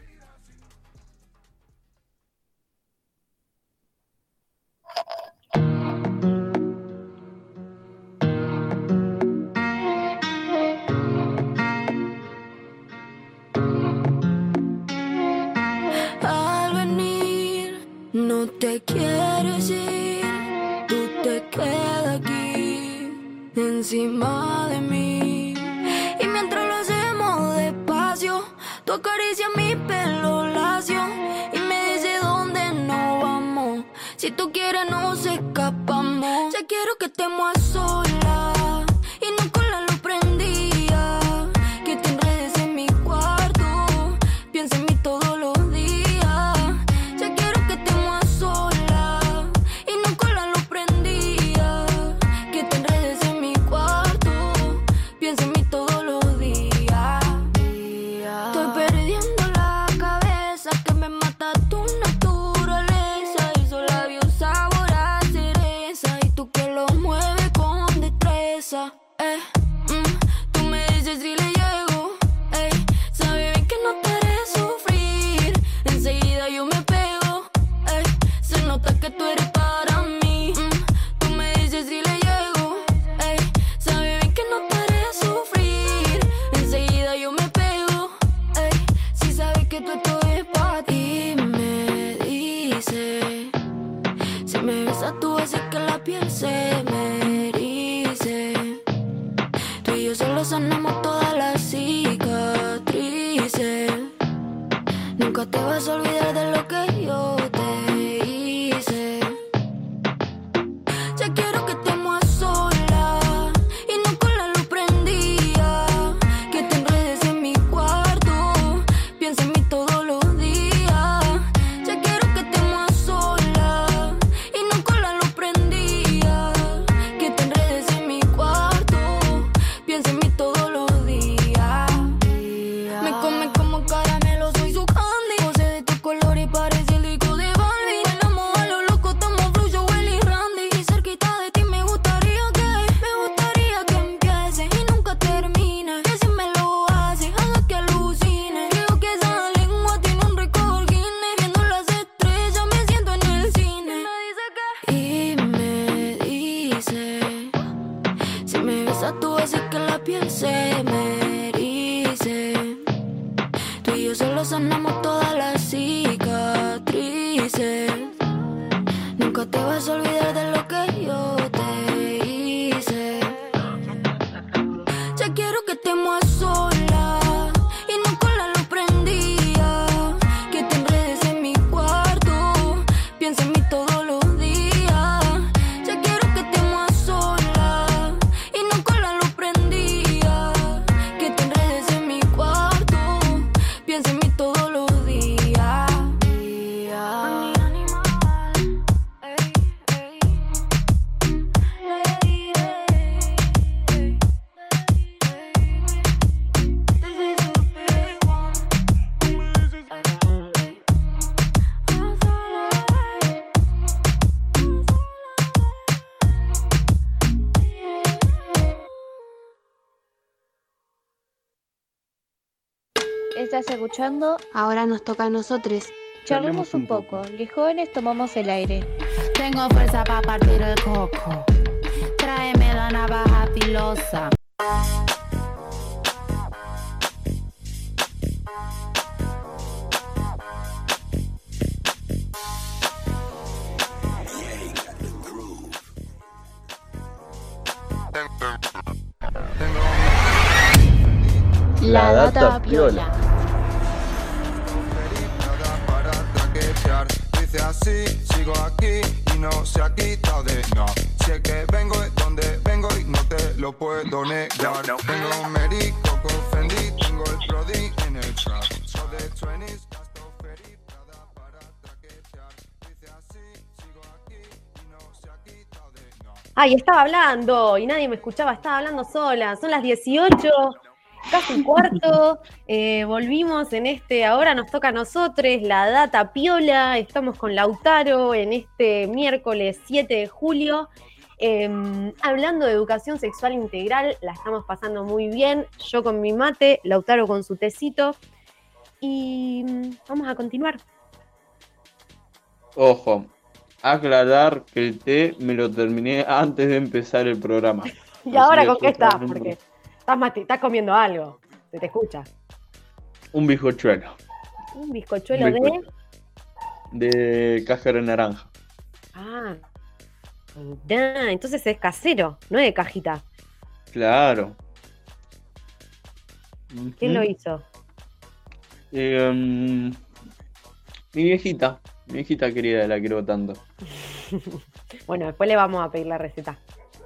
Speaker 9: Al venir, no te quieres ir, tú te quedas aquí, encima de mí. Y mientras lo hacemos despacio, tú acaricias mi pelo lacio y me dices dónde nos vamos. Si tú quieres nos escapamos. Ya quiero que estemos a solas y no con la luz prendida, que te enredes en mi cuarto, piensa en mí todos los días. Ya quiero que estemos a solas y no con la luz prendida, que te enredes en mi cuarto, piensa en mí todos los días. Estoy perdiendo la cabeza, que me mata tu naturaleza, esos labios sabor a cereza y tú que lo mueves con destreza. Eh, mm, tú me dices si le llego, ey, sabe bien que no te haré sufrir, enseguida yo me pego, ey, se nota que tú eres para mí. Mm, tú me dices si le llego, ey, sabe bien que no te haré sufrir, enseguida yo me pego, ey, si sabes que tú esto es para ti. Me dice, si me besas tú haces que la piel se me erice, tú y yo solo sanamos todas las cicatrices. Nunca te vas a olvidar de lo que yo te hice. Ya quiero que estemos a solas y no con la luz prendida, que te enredes en mi cuarto, piensa en mí todos los días. Ya quiero que estemos a solas y no con la luz prendida, que te enredes en mi cuarto, piensa en mí todos los días. Me come como caramelo, soy su candy, pose de tu color y parece el disco de Barbie. Bailamos a lo loco, estamos Fluyo, Willy, Randy, y cerquita de ti me gustaría que, me gustaría que empiece y nunca termine, que si me lo hace, haga que alucine. Creo que esa lengua tiene un récord Guinness, viendo las estrellas me siento en el cine. Y me dice, si me besas tú haces que la piel se me erice, tú y yo solo sanamos todas las cicatrices. Nunca te vas a olvidar de lo que yo te hice. Ya quiero que estemos a solas y no con la luz prendida, que te enredes en mi cuarto, piensa en mí todos los días. Ya quiero que estemos a solas y no con la luz prendida, que te enredes
Speaker 5: Estás escuchando.
Speaker 2: Ahora nos toca a nosotros.
Speaker 5: Charlemos un poco. Los jóvenes tomamos el aire.
Speaker 9: Tengo fuerza para partir el coco. Tráeme la navaja filosa.
Speaker 2: La data piola.
Speaker 16: Dice así, sigo aquí y no se ha quitado de no. Sé que vengo de donde vengo y no te lo puedo negar. Tengo Mary, Coco, Fendi, tengo el Prodi en el trap. So de twenties, gasto Ferry, Prada para traquetear. Dice así, sigo aquí y no se ha quitado de no.
Speaker 6: Ay, estaba hablando y nadie me escuchaba, estaba hablando sola. Son las dieciocho, casi un cuarto. Eh, volvimos en este, ahora nos toca a nosotros, la data piola. Estamos con Lautaro en este miércoles siete de julio. Eh, hablando de educación sexual integral, la estamos pasando muy bien. Yo con mi mate, Lautaro con su tecito. Y vamos a continuar.
Speaker 8: Ojo, aclarar que el té me lo terminé antes de empezar el programa.
Speaker 6: ¿Y ahora
Speaker 8: Así
Speaker 6: con
Speaker 8: que
Speaker 6: qué estás?
Speaker 8: justamente
Speaker 6: Porque estás, mate- estás comiendo algo, se te escucha.
Speaker 8: Un bizcochuelo
Speaker 6: Un bizcochuelo
Speaker 8: Un
Speaker 6: de...
Speaker 8: bizcochuelo. de cáscara de naranja.
Speaker 6: Ah, mirá, entonces es casero, no es de cajita.
Speaker 8: Claro.
Speaker 6: ¿Quién
Speaker 8: Ujú.
Speaker 6: lo hizo?
Speaker 8: Eh, um, mi viejita, mi viejita querida, la quiero tanto.
Speaker 6: Bueno, después le vamos a pedir la receta.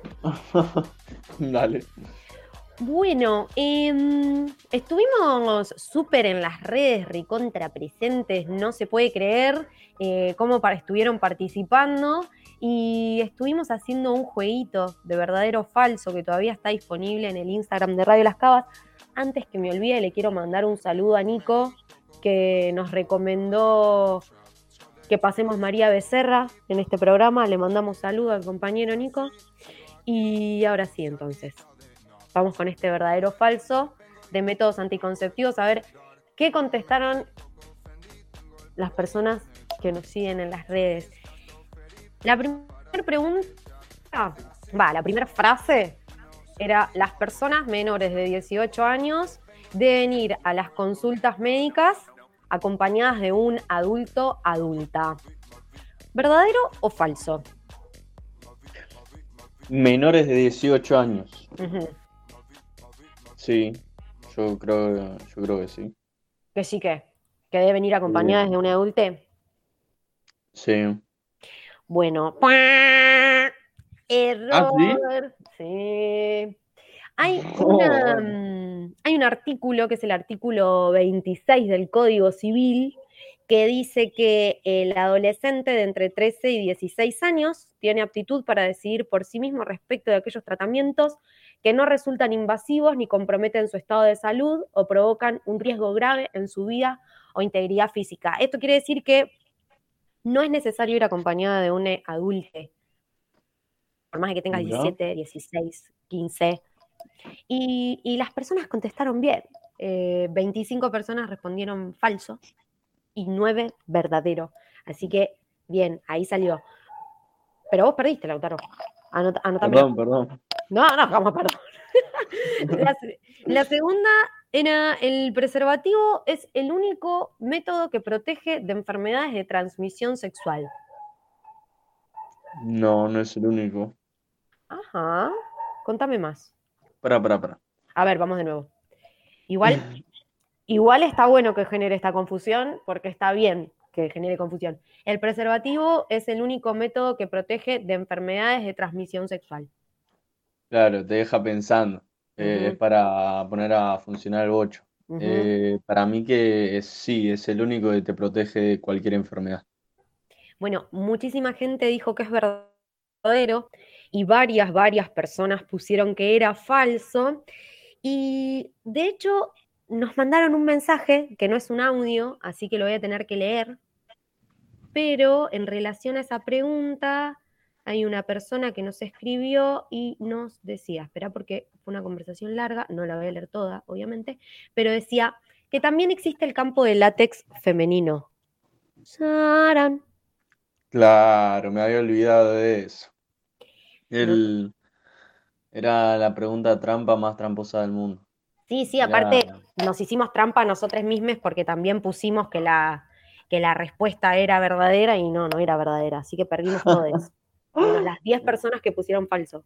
Speaker 8: Dale.
Speaker 6: Bueno, eh, estuvimos súper en las redes, recontra presentes, no se puede creer eh, cómo para, estuvieron participando y estuvimos haciendo un jueguito de verdadero o falso que todavía está disponible en el Instagram de Radio Las Cabas. Antes que me olvide, le quiero mandar un saludo a Nico, que nos recomendó que pasemos María Becerra en este programa. Le mandamos saludo al compañero Nico. Y ahora sí, entonces, vamos con este verdadero o falso de métodos anticonceptivos. A ver, ¿qué contestaron las personas que nos siguen en las redes? La primera pregunta, va, la primera frase era: las personas menores de dieciocho años deben ir a las consultas médicas acompañadas de un adulto adulta. ¿Verdadero o falso?
Speaker 8: Menores de dieciocho años.
Speaker 6: Uh-huh.
Speaker 8: Sí, yo creo, yo creo que sí.
Speaker 6: Que sí que, que deben ir acompañadas
Speaker 8: Bien.
Speaker 6: de un adulte.
Speaker 8: Sí.
Speaker 6: Bueno, error.
Speaker 8: ¿Ah, sí?
Speaker 6: Sí. Hay, una,
Speaker 8: Oh.
Speaker 6: hay un artículo, que es el artículo veintiséis del Código Civil, que dice que el adolescente de entre trece y dieciséis años tiene aptitud para decidir por sí mismo respecto de aquellos tratamientos que no resultan invasivos ni comprometen su estado de salud o provocan un riesgo grave en su vida o integridad física. Esto quiere decir que no es necesario ir acompañada de un adulte, por más de que tengas
Speaker 8: Mirá.
Speaker 6: diecisiete, dieciséis, quince. Y, y las personas contestaron bien. Eh, veinticinco personas respondieron falso y nueve verdadero. Así que, bien, ahí salió. Pero vos perdiste, Lautaro. Anota, anotame.
Speaker 8: Perdón, perdón.
Speaker 6: No, no, vamos, perdón. la, la segunda era: el preservativo es el único método que protege de enfermedades de transmisión sexual.
Speaker 8: No, no es el único.
Speaker 6: Ajá. Contame más.
Speaker 8: Pará, pará, pará.
Speaker 6: A ver, vamos de nuevo. Igual, igual está bueno que genere esta confusión, porque está bien que genere confusión. El preservativo es el único método que protege de enfermedades de transmisión sexual.
Speaker 8: Claro, te deja pensando. Eh,
Speaker 6: Ujú.
Speaker 8: Es para poner a funcionar el bocho.
Speaker 6: Ujú.
Speaker 8: Eh, para mí que es- sí, es el único que te protege de cualquier enfermedad.
Speaker 6: Bueno, muchísima gente dijo que es verdadero y varias, varias personas pusieron que era falso. Y de hecho nos mandaron un mensaje que no es un audio, así que lo voy a tener que leer. Pero en relación a esa pregunta, hay una persona que nos escribió y nos decía, espera porque fue una conversación larga, no la voy a leer toda, obviamente, pero decía: que también existe el campo de látex femenino. Sarán.
Speaker 8: Claro, me había olvidado de eso. El, Era la pregunta trampa más tramposa del mundo.
Speaker 6: Sí, sí,
Speaker 8: Era-
Speaker 6: aparte nos hicimos trampa nosotros mismos porque también pusimos que la, que la respuesta era verdadera y no, no era verdadera. Así que perdimos todos. Menos las diez personas que pusieron falso.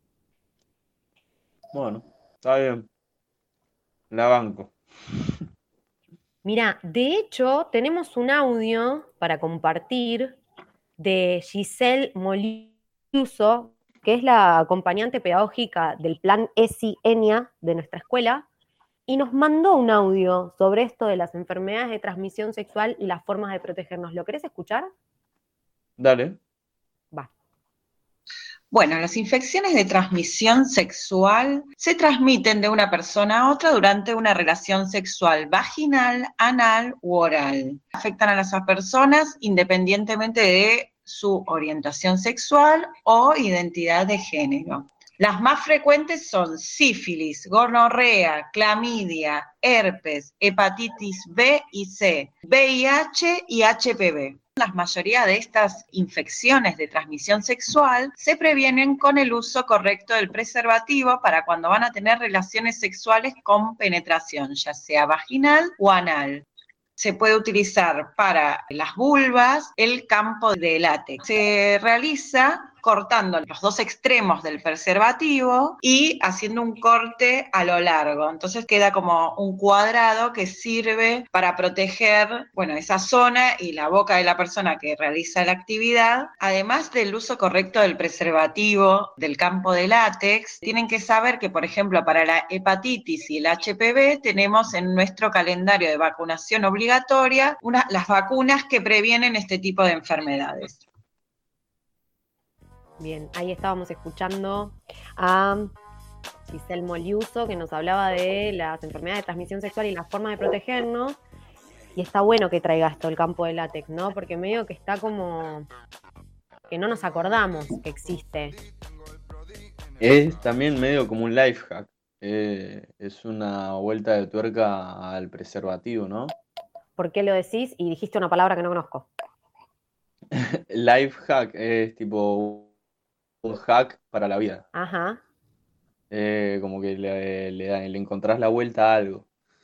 Speaker 8: Bueno, está bien. La banco.
Speaker 6: Mira, de hecho, tenemos un audio para compartir de Giselle Moliuso, que es la acompañante pedagógica del plan E S I ENIA de nuestra escuela, y nos mandó un audio sobre esto de las enfermedades de transmisión sexual y las formas de protegernos. ¿Lo querés escuchar?
Speaker 8: Dale.
Speaker 6: Va.
Speaker 17: Bueno, las infecciones de transmisión sexual se transmiten de una persona a otra durante una relación sexual vaginal, anal u oral. Afectan a las personas independientemente de su orientación sexual o identidad de género. Las más frecuentes son sífilis, gonorrea, clamidia, herpes, hepatitis B y C, V I H y H P V. La mayoría de estas infecciones de transmisión sexual se previenen con el uso correcto del preservativo para cuando van a tener relaciones sexuales con penetración, ya sea vaginal o anal. Se puede utilizar para las vulvas el campo de látex. Se realiza cortando los dos extremos del preservativo y haciendo un corte a lo largo. Entonces queda como un cuadrado que sirve para proteger, bueno, esa zona y la boca de la persona que realiza la actividad. Además del uso correcto del preservativo del campo de látex, tienen que saber que, por ejemplo, para la hepatitis y el H P V tenemos en nuestro calendario de vacunación obligatoria una, las vacunas que previenen este tipo de enfermedades.
Speaker 6: Bien, ahí estábamos escuchando a Giselle Moliuso, que nos hablaba de las enfermedades de transmisión sexual y las formas de protegernos. Y está bueno que traiga esto el campo de látex, ¿no? Porque medio que está como que no nos acordamos que existe.
Speaker 8: Es también medio como un life hack. Eh, es una vuelta de tuerca al preservativo, ¿no?
Speaker 6: ¿Por qué lo decís? Y dijiste una palabra que no conozco.
Speaker 8: Life hack es tipo un hack para la vida.
Speaker 6: Ajá.
Speaker 8: Eh, como que le, le, da- le encontrás la vuelta a algo.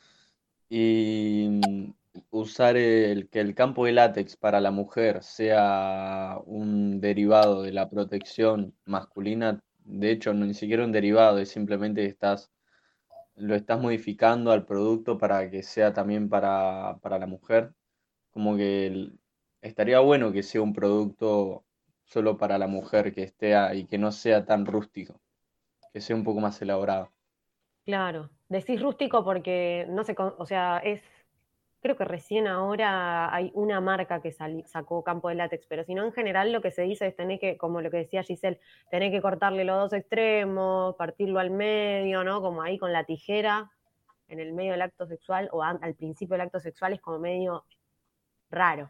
Speaker 8: Y mm, usar el, que el campo de látex para la mujer sea un derivado de la protección masculina, de hecho, no ni siquiera un derivado, es simplemente que estás, lo estás modificando al producto para que sea también para, para la mujer. Como que el- estaría bueno que sea un producto solo para la mujer, que esté a- y que no sea tan rústico, que sea un poco más elaborado.
Speaker 6: Claro. Decís rústico porque no sé, o sea, es. Creo que recién ahora hay una marca que sali- sacó campo de látex, pero si no, en general lo que se dice es tener que, como lo que decía Giselle, tener que cortarle los dos extremos, partirlo al medio, ¿no? Como ahí con la tijera en el medio del acto sexual o an- al principio del acto sexual es como medio raro.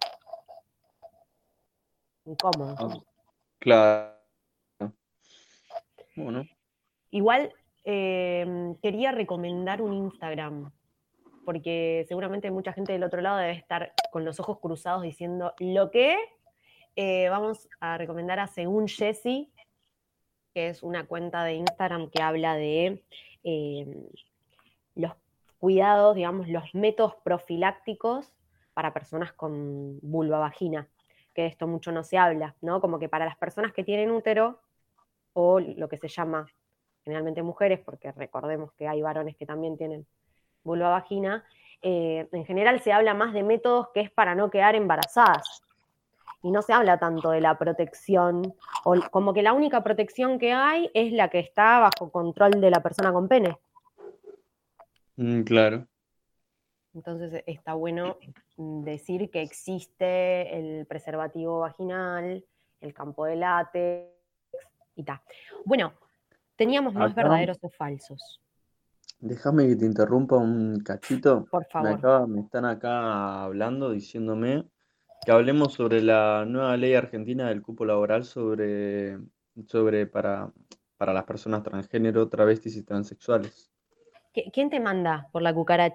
Speaker 6: Incómodo.
Speaker 8: Ah, claro. Bueno,
Speaker 6: Igual eh, quería recomendar un Instagram, porque seguramente mucha gente del otro lado debe estar con los ojos cruzados diciendo lo que eh, vamos a recomendar a Según Jessie, que es una cuenta de Instagram que habla de eh, los cuidados, digamos, los métodos profilácticos para personas con vulva vagina, que de esto mucho no se habla, ¿no? Como que para las personas que tienen útero, o lo que se llama generalmente mujeres, porque recordemos que hay varones que también tienen vulva vagina, eh, en general se habla más de métodos que es para no quedar embarazadas. Y no se habla tanto de la protección, o como que la única protección que hay es la que está bajo control de la persona con pene.
Speaker 8: mm, claro.
Speaker 6: Entonces está bueno decir que existe el preservativo vaginal, el campo de látex y tal. Bueno, teníamos más
Speaker 8: Acá-
Speaker 6: verdaderos o falsos.
Speaker 8: Déjame que te interrumpa un cachito.
Speaker 6: Por
Speaker 8: Me,
Speaker 6: favor.
Speaker 8: acaba- me están acá hablando, diciéndome que hablemos sobre la nueva ley argentina del cupo laboral sobre, sobre para, para las personas transgénero, travestis y transexuales.
Speaker 6: ¿Qui- ¿Quién te manda por la cucaracha?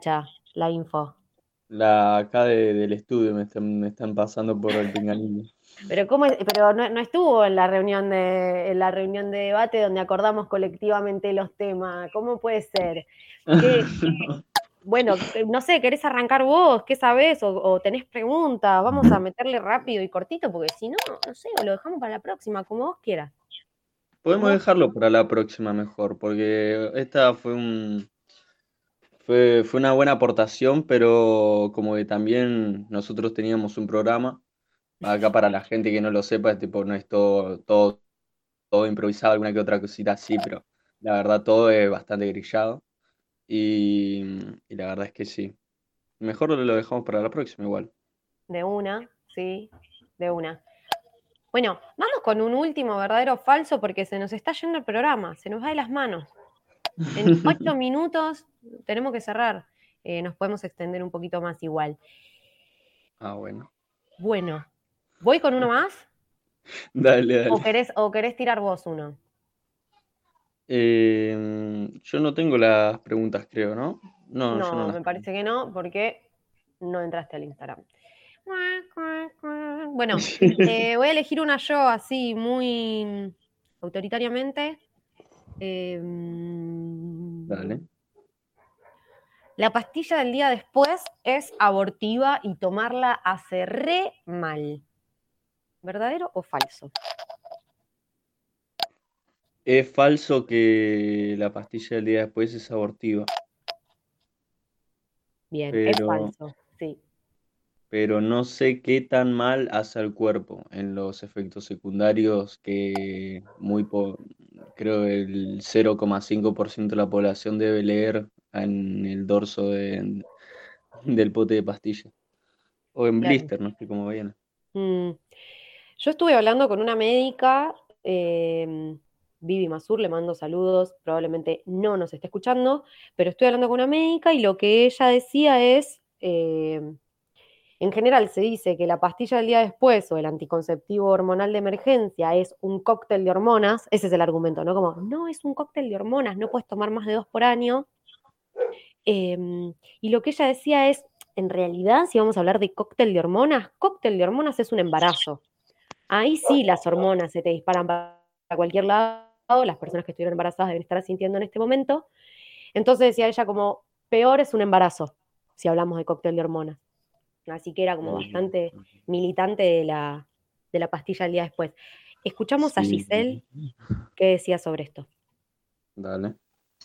Speaker 6: la info?
Speaker 8: La acá de- del estudio me están, me están pasando por el pinganillo.
Speaker 6: Pero cómo es- pero no, no estuvo en la reunión de en la reunión de debate donde acordamos colectivamente los temas. ¿Cómo puede ser? ¿Qué- bueno, no sé, ¿querés arrancar vos? ¿Qué sabés? O, o tenés preguntas. Vamos a meterle rápido y cortito, porque si no, no sé, lo dejamos para la próxima, como vos quieras.
Speaker 8: Podemos
Speaker 6: ¿Cómo?
Speaker 8: dejarlo para la próxima mejor, porque esta fue un fue, fue una buena aportación, pero como que también nosotros teníamos un programa, acá para la gente que no lo sepa, es tipo, no es todo, todo, todo improvisado, alguna que otra cosita así, pero la verdad todo es bastante grillado. Y, y la verdad es que sí. Mejor lo dejamos para la próxima igual.
Speaker 6: De una, sí, de una. Bueno, vamos con un último verdadero o falso porque se nos está yendo el programa, se nos va de las manos. En ocho minutos tenemos que cerrar. Eh, nos podemos extender un poquito más igual.
Speaker 8: Ah, bueno.
Speaker 6: Bueno, ¿voy con uno más?
Speaker 8: Dale, dale.
Speaker 6: ¿O querés, o querés tirar vos uno?
Speaker 8: Eh, yo no tengo las preguntas, creo, ¿no? No,
Speaker 6: No,
Speaker 8: yo no las
Speaker 6: me parece que no, porque no entraste al Instagram. Bueno, eh, voy a elegir una yo así, muy autoritariamente. Eh,
Speaker 8: Dale.
Speaker 6: La pastilla del día después es abortiva y tomarla hace re mal. ¿Verdadero o falso?
Speaker 8: Es falso que la pastilla del día después es abortiva,
Speaker 6: Bien, es
Speaker 8: pero,
Speaker 6: falso, sí.
Speaker 8: pero no sé qué tan mal hace al cuerpo en los efectos secundarios que muy po- creo el cero coma cinco por ciento de la población debe leer en el dorso de- del pote de pastilla. O en
Speaker 6: Claro.
Speaker 8: blister, no sé cómo vayan.
Speaker 6: Mm. Yo estuve hablando con una médica, eh, Vivi Masur, le mando saludos, probablemente no nos esté escuchando, pero estoy hablando con una médica y lo que ella decía es, eh, en general se dice que la pastilla del día después o el anticonceptivo hormonal de emergencia es un cóctel de hormonas, ese es el argumento, ¿no? Como, no, es un cóctel de hormonas, no puedes tomar más de dos por año. Eh, y lo que ella decía es, en realidad, si vamos a hablar de cóctel de hormonas, cóctel de hormonas es un embarazo. Ahí sí las hormonas se te disparan para cualquier lado, las personas que estuvieron embarazadas deben estar sintiendo en este momento. Entonces decía ella como, peor es un embarazo, si hablamos de cóctel de hormonas. Así que era como bastante militante de la, de la pastilla el día después. Escuchamos a
Speaker 8: Sí.
Speaker 6: Giselle, ¿qué decía sobre esto?
Speaker 8: Dale.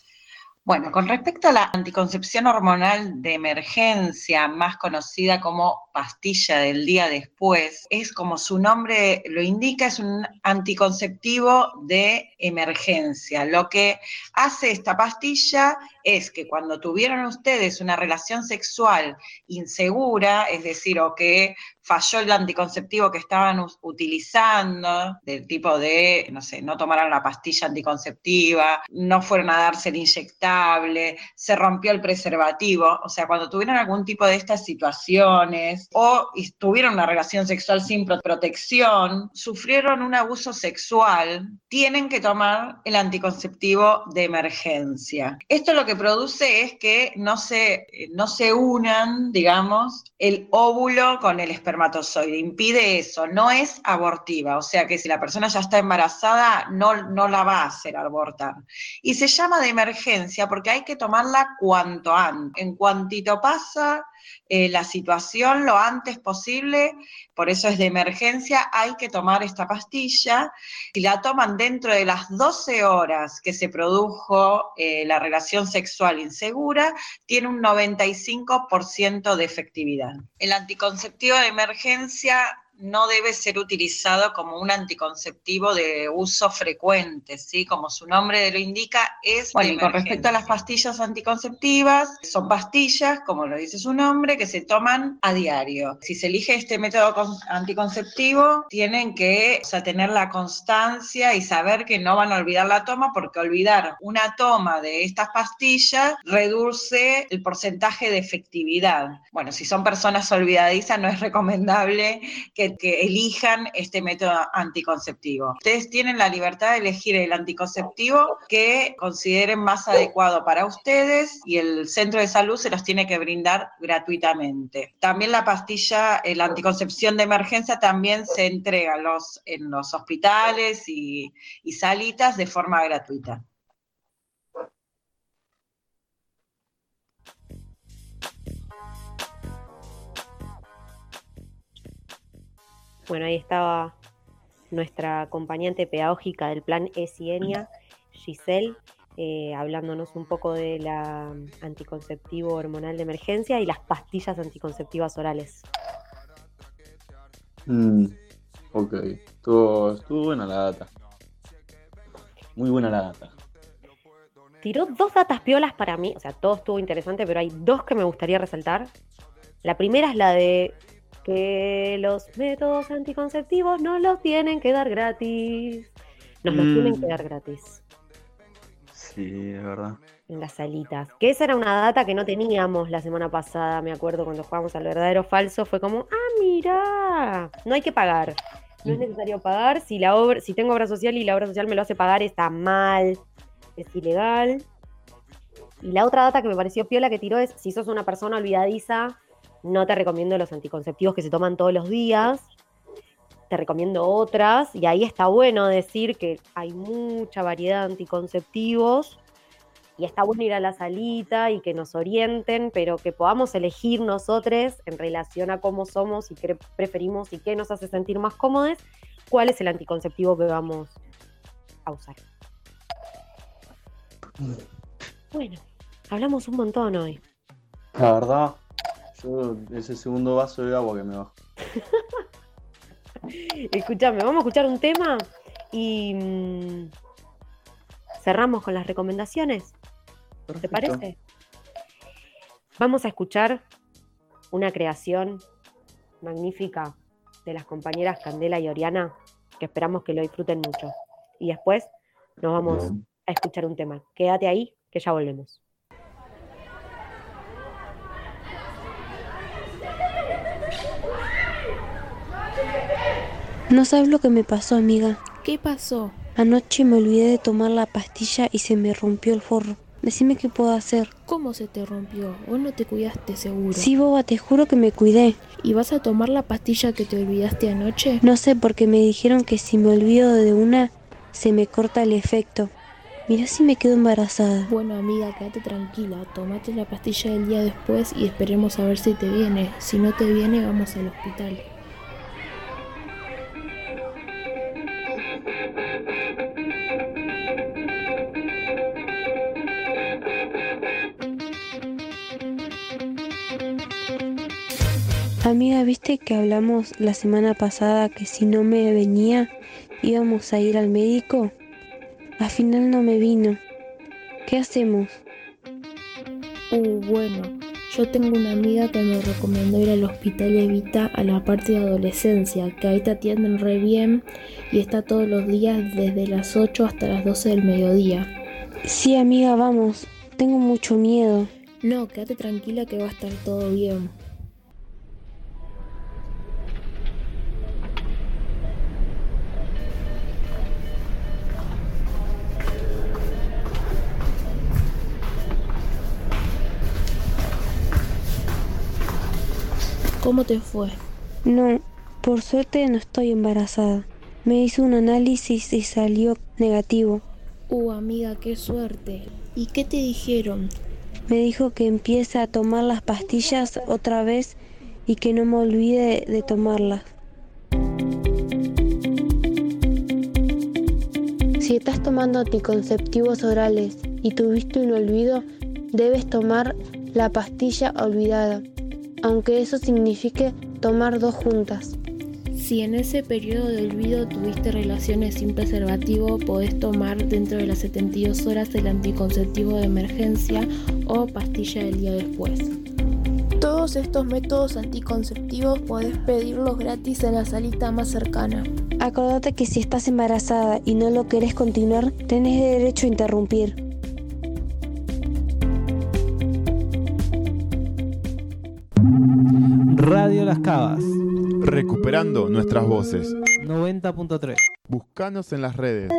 Speaker 17: Bueno, con respecto a la anticoncepción hormonal de emergencia, más conocida como pastilla del día después, es como su nombre lo indica, es un anticonceptivo de emergencia. Lo que hace esta pastilla es que cuando tuvieron ustedes una relación sexual insegura, es decir, o que falló el anticonceptivo que estaban utilizando, del tipo de, no sé, no tomaron la pastilla anticonceptiva, no fueron a darse el inyectable, se rompió el preservativo, o sea, cuando tuvieron algún tipo de estas situaciones o tuvieron una relación sexual sin protección, sufrieron un abuso sexual, tienen que tomar el anticonceptivo de emergencia. Esto lo que produce es que no se, no se unan, digamos, el óvulo con el espermatozoide, impide eso, no es abortiva, o sea que si la persona ya está embarazada, no, no la va a hacer abortar. Y se llama de emergencia porque hay que tomarla cuanto antes. En cuantito pasa eh, la situación, lo antes posible, por eso es de emergencia, hay que tomar esta pastilla. Si la toman dentro de las doce horas que se produjo eh, la relación sexual insegura, tiene un noventa y cinco por ciento de efectividad. El anticonceptivo de emergencia no debe ser utilizado como un anticonceptivo de uso frecuente, ¿sí? Como su nombre lo indica, es bueno, y con respecto a las pastillas anticonceptivas, son pastillas, como lo dice su nombre, que se toman a diario. Si se elige este método anticonceptivo, tienen que, o sea, tener la constancia y saber que no van a olvidar la toma, porque olvidar una toma de estas pastillas reduce el porcentaje de efectividad. Bueno, si son personas olvidadizas, no es recomendable que que, que elijan este método anticonceptivo. Ustedes tienen la libertad de elegir el anticonceptivo que consideren más adecuado para ustedes y el centro de salud se los tiene que brindar gratuitamente. También la pastilla, la anticoncepción de emergencia también se entrega en los, en los hospitales y, y salitas de forma gratuita.
Speaker 6: Bueno, ahí estaba nuestra acompañante pedagógica del plan ESIENIA, Giselle, eh, hablándonos un poco de la anticonceptivo hormonal de emergencia y las pastillas anticonceptivas orales.
Speaker 8: Mm, ok, estuvo, estuvo buena la data. Muy buena la data.
Speaker 6: Tiró dos datas piolas para mí, o sea, todo estuvo interesante, pero hay dos que me gustaría resaltar. La primera es la de que los métodos anticonceptivos no los tienen que dar gratis. Nos los mm. tienen que dar gratis.
Speaker 8: Sí, es verdad.
Speaker 6: En las salitas. Que esa era una data que no teníamos la semana pasada, me acuerdo, cuando jugamos al verdadero o falso. Fue como, ah, mira, no hay que pagar. No es necesario pagar. Si, la obra, si tengo obra social y la obra social me lo hace pagar, está mal. Es ilegal. Y la otra data que me pareció piola que tiró es, si sos una persona olvidadiza, no te recomiendo los anticonceptivos que se toman todos los días, te recomiendo otras, y ahí está bueno decir que hay mucha variedad de anticonceptivos, y está bueno ir a la salita y que nos orienten, pero que podamos elegir nosotros en relación a cómo somos y qué preferimos y qué nos hace sentir más cómodos, cuál es el anticonceptivo que vamos a usar. Bueno, hablamos un montón hoy.
Speaker 8: La verdad, yo ese segundo vaso de agua que me bajo.
Speaker 6: Escuchame, vamos a escuchar un tema y mmm, cerramos con las recomendaciones. Perfecto. ¿Te parece? Vamos a escuchar una creación magnífica de las compañeras Candela y Oriana, que esperamos que lo disfruten mucho. Y después nos vamos Bien. a escuchar un tema. Quédate ahí, que ya volvemos.
Speaker 2: No sabes lo que me pasó, amiga.
Speaker 4: ¿Qué pasó?
Speaker 2: Anoche me olvidé de tomar la pastilla y se me rompió el forro. Decime qué puedo hacer.
Speaker 4: ¿Cómo se te rompió? Vos no te cuidaste seguro.
Speaker 2: Sí, boba, te juro que me cuidé.
Speaker 4: ¿Y vas a tomar la pastilla que te olvidaste anoche?
Speaker 2: No sé, porque me dijeron que si me olvido de una, se me corta el efecto. Mirá si me quedo embarazada.
Speaker 4: Bueno, amiga, quédate tranquila. Tomate la pastilla el día después y esperemos a ver si te viene. Si no te viene, vamos al hospital.
Speaker 2: Amiga, ¿viste que hablamos la semana pasada que si no me venía íbamos a ir al médico? Al final no me vino. ¿Qué hacemos?
Speaker 4: Uh, bueno, yo tengo una amiga que me recomendó ir al hospital Evita a la parte de adolescencia, que ahí te atienden re bien y está todos los días desde las ocho hasta las doce del mediodía.
Speaker 2: Sí, amiga, vamos. Tengo mucho miedo.
Speaker 4: No, quédate tranquila que va a estar todo bien. ¿Cómo te fue?
Speaker 2: No, por suerte no estoy embarazada. Me hizo un análisis y salió negativo.
Speaker 4: Uh, amiga, qué suerte. ¿Y qué te dijeron?
Speaker 2: Me dijo que empiece a tomar las pastillas otra vez y que no me olvide de tomarlas. Si estás tomando anticonceptivos orales y tuviste un olvido, debes tomar la pastilla olvidada, aunque eso signifique tomar dos juntas.
Speaker 4: Si en ese periodo de olvido tuviste relaciones sin preservativo, podés tomar dentro de las setenta y dos horas el anticonceptivo de emergencia o pastilla del día después. Todos estos métodos anticonceptivos podés pedirlos gratis en la salita más cercana.
Speaker 2: Acordate que si estás embarazada y no lo querés continuar, tenés derecho a interrumpir.
Speaker 18: Radio Las Cavas. recuperando nuestras voces.
Speaker 19: noventa punto tres.
Speaker 18: Búscanos en las redes.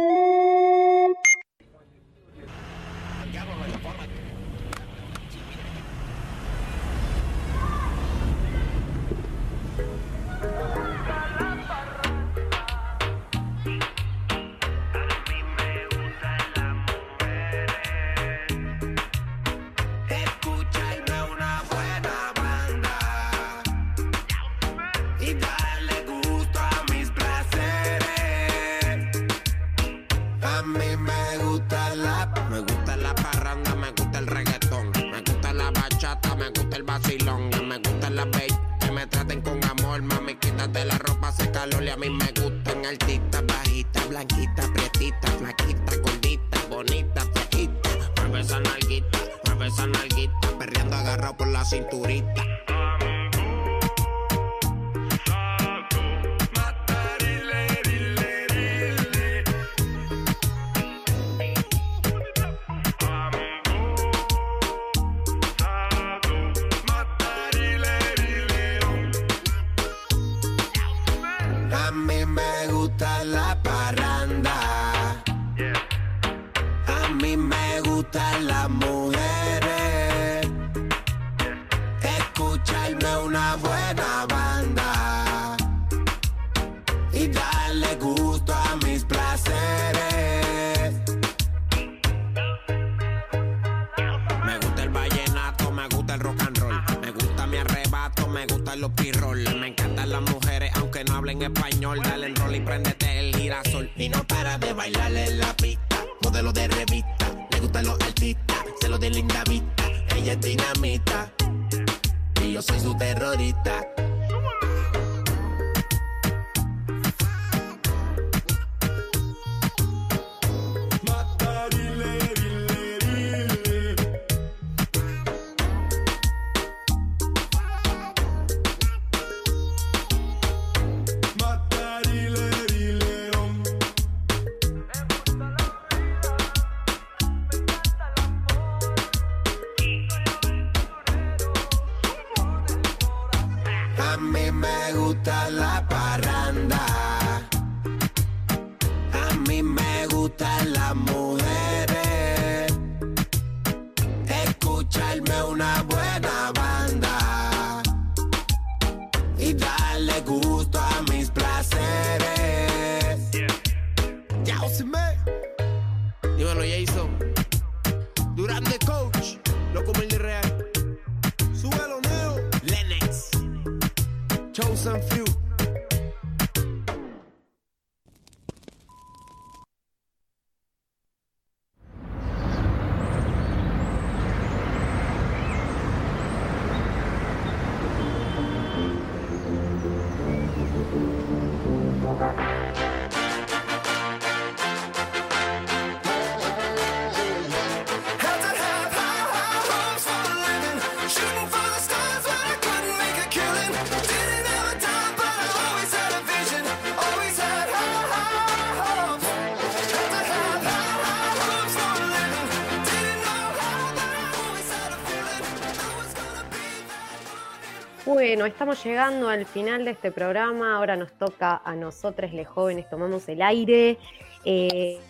Speaker 6: Bueno, estamos llegando al final de este programa. Ahora nos toca a nosotros, les jóvenes, tomamos el aire. Eh,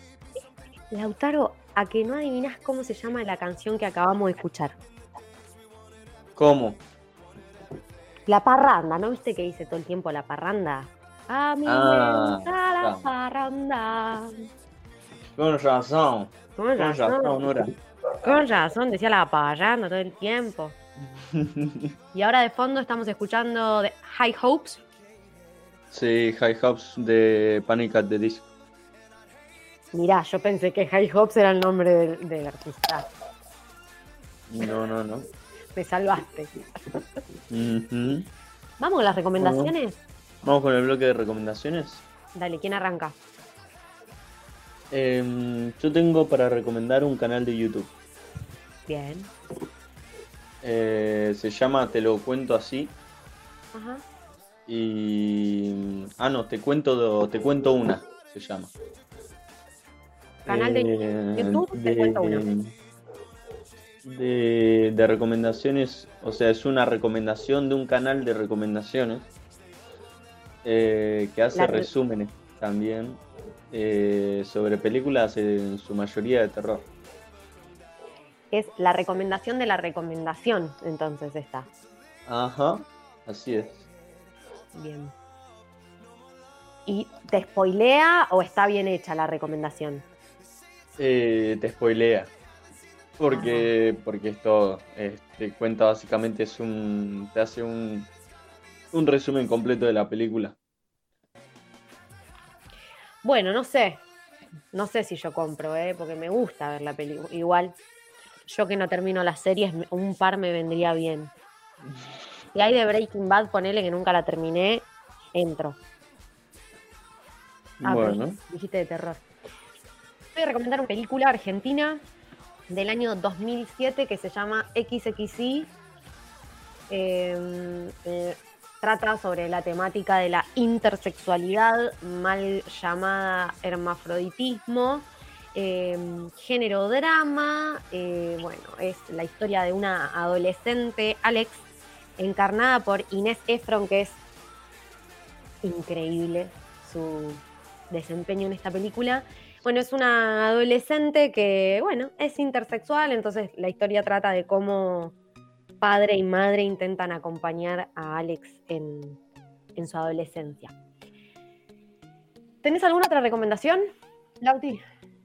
Speaker 6: Lautaro, a que no adivinás cómo se llama la canción que acabamos de escuchar.
Speaker 8: ¿Cómo?
Speaker 6: La parranda, ¿no viste que dice todo el tiempo la parranda? A mí
Speaker 8: Ah,
Speaker 6: me gusta la
Speaker 8: claro.
Speaker 6: parranda.
Speaker 8: Con razón.
Speaker 6: Con
Speaker 8: Con
Speaker 6: razón.
Speaker 8: razón, Nora.
Speaker 6: Con razón, decía la parranda todo el tiempo. Y ahora de fondo estamos escuchando de High Hopes.
Speaker 8: Sí, High Hopes de Panic at the Disco.
Speaker 6: Mirá, yo pensé que High Hopes era el nombre del, del artista.
Speaker 8: No, no, no.
Speaker 6: Me salvaste.
Speaker 8: Ujú.
Speaker 6: ¿Vamos con las recomendaciones?
Speaker 8: Vamos con el bloque de recomendaciones.
Speaker 6: Dale, ¿quién arranca?
Speaker 8: Eh, yo tengo para recomendar un canal de YouTube.
Speaker 6: Bien.
Speaker 8: Eh, se llama Te lo cuento así.
Speaker 6: Ajá.
Speaker 8: Y. Ah, no, te cuento, te cuento una, se llama.
Speaker 6: Canal de
Speaker 8: Eh,
Speaker 6: YouTube, te cuento una.
Speaker 8: De, de recomendaciones, o sea, es una recomendación de un canal de recomendaciones eh, que hace
Speaker 6: La-
Speaker 8: resúmenes también eh, sobre películas en su mayoría de terror.
Speaker 6: Es la recomendación de la recomendación, entonces esta.
Speaker 8: Ajá, así es.
Speaker 6: Bien. ¿Y te spoilea o está bien hecha la recomendación?
Speaker 8: Eh, te spoilea. Porque, porque es todo. Eh, te cuenta básicamente, es un. Te hace un. Un resumen completo de la película.
Speaker 6: Bueno, no sé. No sé si yo compro, ¿eh? Porque me gusta ver la película. Igual, yo que no termino las series, un par me vendría bien. Y hay de Breaking Bad, ponele que nunca la terminé, entro. Ah,
Speaker 8: Bueno.
Speaker 6: pero dijiste de terror. Voy a recomendar una película argentina del año dos mil siete que se llama equis equis y. Eh, eh, trata sobre la temática de la intersexualidad, mal llamada hermafroditismo, eh, género drama. Eh, bueno, es la historia de una adolescente, Alex, encarnada por Inés Efron, que es increíble su desempeño en esta película. Bueno, es una adolescente que, bueno, es intersexual, entonces la historia trata de cómo padre y madre intentan acompañar a Alex en, en su adolescencia. ¿Tenés alguna otra recomendación, Lauti?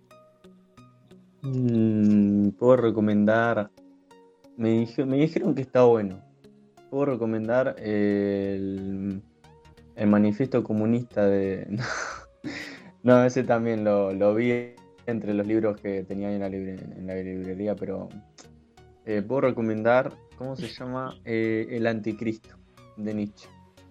Speaker 8: Mm, puedo recomendar. Me, dije- me dijeron que está bueno. Puedo recomendar el, el manifiesto comunista de. No, ese también lo, lo vi entre los libros que tenía ahí en la, libre- en la librería, pero eh, puedo recomendar, ¿cómo se llama? Eh, El Anticristo, de Nietzsche.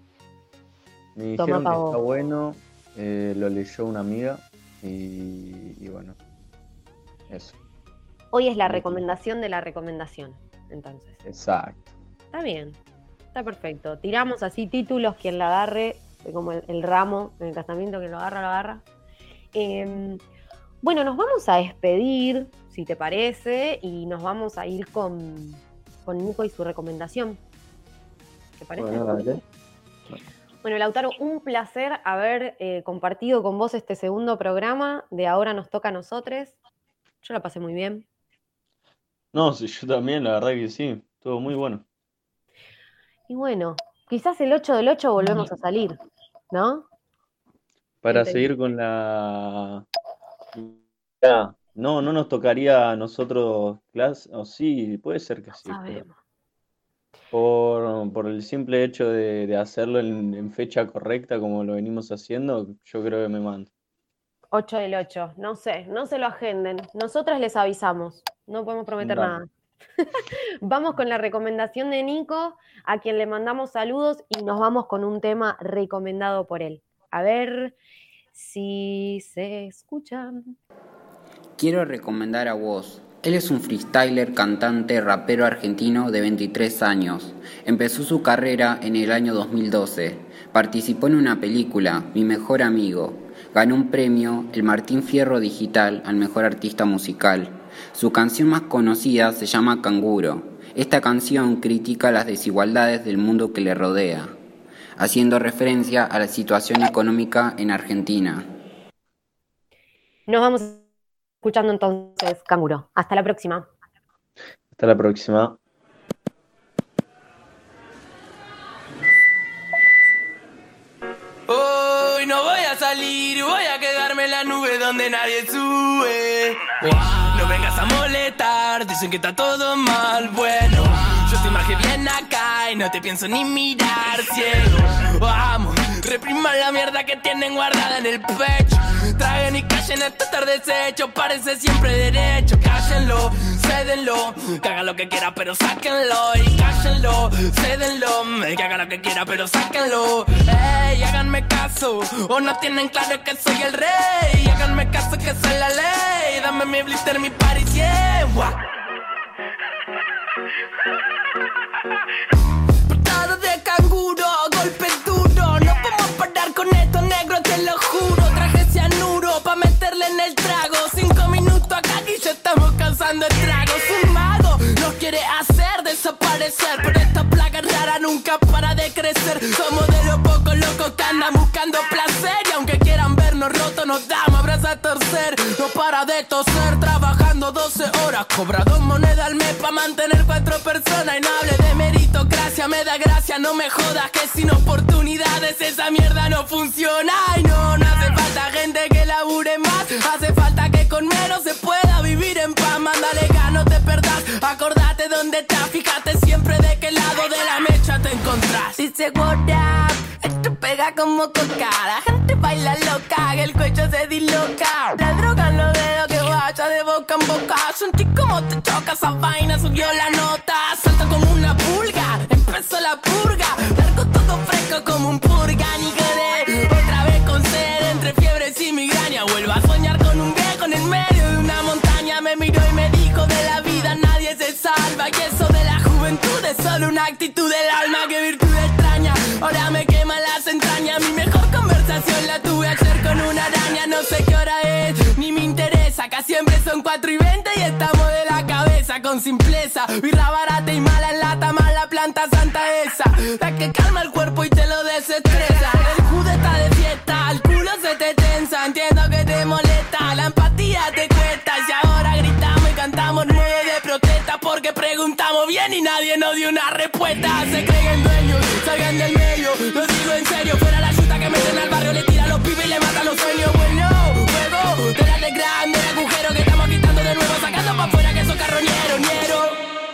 Speaker 8: Me
Speaker 6: Toma
Speaker 8: dijeron
Speaker 6: pa'
Speaker 8: que
Speaker 6: vos.
Speaker 8: está bueno, eh, lo leyó una amiga y, y bueno, eso,
Speaker 6: Hoy es la recomendación de la recomendación, entonces.
Speaker 8: exacto.
Speaker 6: Está bien, está perfecto. Tiramos así títulos, quien la agarre, como el, el ramo en el casamiento, quien lo agarra, lo agarra. Eh, bueno, nos vamos a despedir, si te parece, y nos vamos a ir con, con Nico y su recomendación. ¿Te parece?
Speaker 8: Bueno, dale.
Speaker 6: Bueno, Lautaro, un placer haber eh, compartido con vos este segundo programa de Ahora Nos Toca a Nosotros. Yo la pasé muy bien.
Speaker 8: No, sí, yo también, la verdad que sí, estuvo muy bueno.
Speaker 6: Y bueno, quizás el ocho del ocho volvemos a salir, ¿no?
Speaker 8: Para
Speaker 6: Gente.
Speaker 8: seguir con la... Ya, no, no nos tocaría a nosotros clase, o sí, puede ser que sí, pero
Speaker 6: Sabemos.
Speaker 8: por, por el simple hecho de, de hacerlo en, en fecha correcta como lo venimos haciendo, yo creo que me mando.
Speaker 6: ocho del ocho, no sé, no se lo agenden. Nosotras les avisamos, no podemos prometer
Speaker 8: Dale.
Speaker 6: nada. Vamos con la recomendación de Nico, a quien le mandamos saludos y nos vamos con un tema recomendado por él. A ver si se escuchan.
Speaker 19: Quiero recomendar a Woz. Él es un freestyler, cantante, rapero argentino de veintitrés años. Empezó su carrera en el año dos mil doce. Participó en una película, Mi Mejor Amigo. Ganó un premio, el Martín Fierro Digital, al mejor artista musical. Su canción más conocida se llama Canguro. Esta canción critica las desigualdades del mundo que le rodea, haciendo referencia a la situación económica en Argentina.
Speaker 6: Nos vamos escuchando entonces, Canguro. Hasta la próxima.
Speaker 8: Hasta la próxima.
Speaker 10: Hoy no voy a salir, voy a quedarme en la nube donde nadie sube. No vengas a molestar, dicen que está todo mal. Bueno, yo estoy más que bien acá y no te pienso ni mirar, ciego. Vamos, repriman la mierda que tienen guardada en el pecho. Traguen y callen esto estar deshecho, parece siempre derecho. Cállenlo, cédenlo, que haga lo que quiera pero sáquenlo. Y cállenlo, cédenlo, que haga lo que quiera pero sáquenlo. Ey, háganme caso, o no tienen claro que soy el rey. Háganme caso que soy la ley, dame mi blister, mi party, yeah. Portada de canguro, golpe duro. No podemos parar con esto, negro, te lo juro. Traje cianuro pa' meterle en el trago. Cinco minutos acá y ya estamos causando estragos. Un mago nos quiere hacer desaparecer, pero esta plaga rara nunca para de crecer. Somos de los pocos los
Speaker 20: locos que andan buscando placer. Y aunque quieran vernos rotos, nos damos abrazos a torcer. No para de toser, trabajando doce horas. Cobra dos monedas al mes pa' mantener cuatro personas. Y no hable de meritocracia, me da gracia, no me jodas. Que sin oportunidades esa mierda no funciona. Y no, no hace falta gente que labure más. Hace falta que con menos se pueda vivir en paz. Mándale gas, no te perdás. Acordate dónde estás, fíjate siempre de qué lado de la mecha te encontrás. Dice what up, esto pega como coca. La gente baila loca, que el cuello se disloca. La droga en los dedos que vaya de boca en boca. Sentí como te choca esa vaina, subió la nota. Salta como una pulga, empezó la purga. Largo todo fresco como un purga, ni quedé. Otra vez con sed, entre fiebres y migraña. Vuelvo a soñar con un viejo en el medio de una montaña. Me miró y me dijo de la vida nadie se salva. Y eso de la juventud es solo una actitud del alma. Que virtud extraña, ahora me quema las entrañas. Mi mejor conversación la tuve ayer con una araña. No sé qué hora es, ni me interesa. Acá siempre son cuatro y veinte y estamos de la cabeza con simpleza. Birra barata y mala en lata, mala planta santa esa. La que calma el cuerpo y te lo desestresa. El judo está de fiesta, el culo se te tensa. Entiendo que te molesta, la empatía te cuesta. Y ahora gritamos y cantamos nueve de protesta. Porque preguntamos bien y nadie nos dio una respuesta. Se creen dueños, salgan del medio. Lo digo en serio, fuera la chuta que meten al barrio. Le tira a los pibes y le matan los sueños. Bueno, juego, te la de grande el agujero que estamos quitando de nuevo. Sacando pa' afuera que son carroñeros, ñero.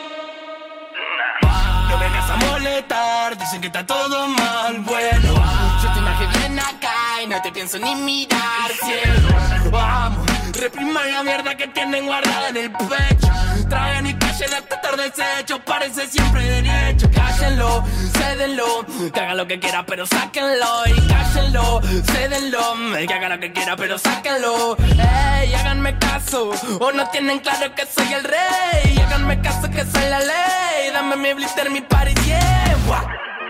Speaker 20: No vengas a molestar, dicen que está todo mal. Bueno, yo te imagino bien acá y no te pienso ni mirar. Cielo, vamos, repriman la mierda que tienen guardada en el pecho. Traen y callen hasta estar deshecho, parece siempre derecho. Cállenlo, cédenlo, que haga lo que quiera pero sáquenlo. Y cállenlo, cédenlo, que haga lo que quiera pero sáquenlo. Ey, háganme caso, o no tienen claro que soy el rey. Háganme caso que soy la ley, dame mi blister, mi party, yeah. Wow.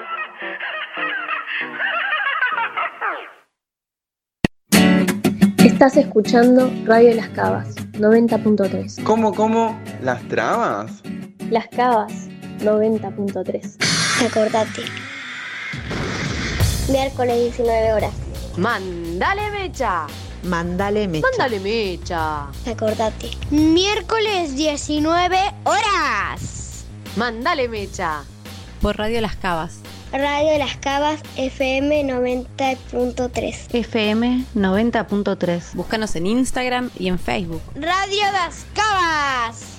Speaker 2: Estás escuchando Radio Las Cavas, noventa punto tres.
Speaker 1: ¿Cómo, cómo? ¿Las trabas?
Speaker 2: Las Cavas, noventa punto tres.
Speaker 3: Acordate. Miércoles diecinueve horas.
Speaker 6: Mandale mecha.
Speaker 13: Mandale mecha.
Speaker 6: Mándale mecha.
Speaker 3: Acordate. Miércoles diecinueve horas.
Speaker 6: Mandale mecha.
Speaker 5: Por Radio Las Cavas.
Speaker 3: Radio Las Cavas, F M noventa punto tres.
Speaker 5: F M noventa punto tres. Búscanos en Instagram y en Facebook.
Speaker 3: Radio Las Cavas.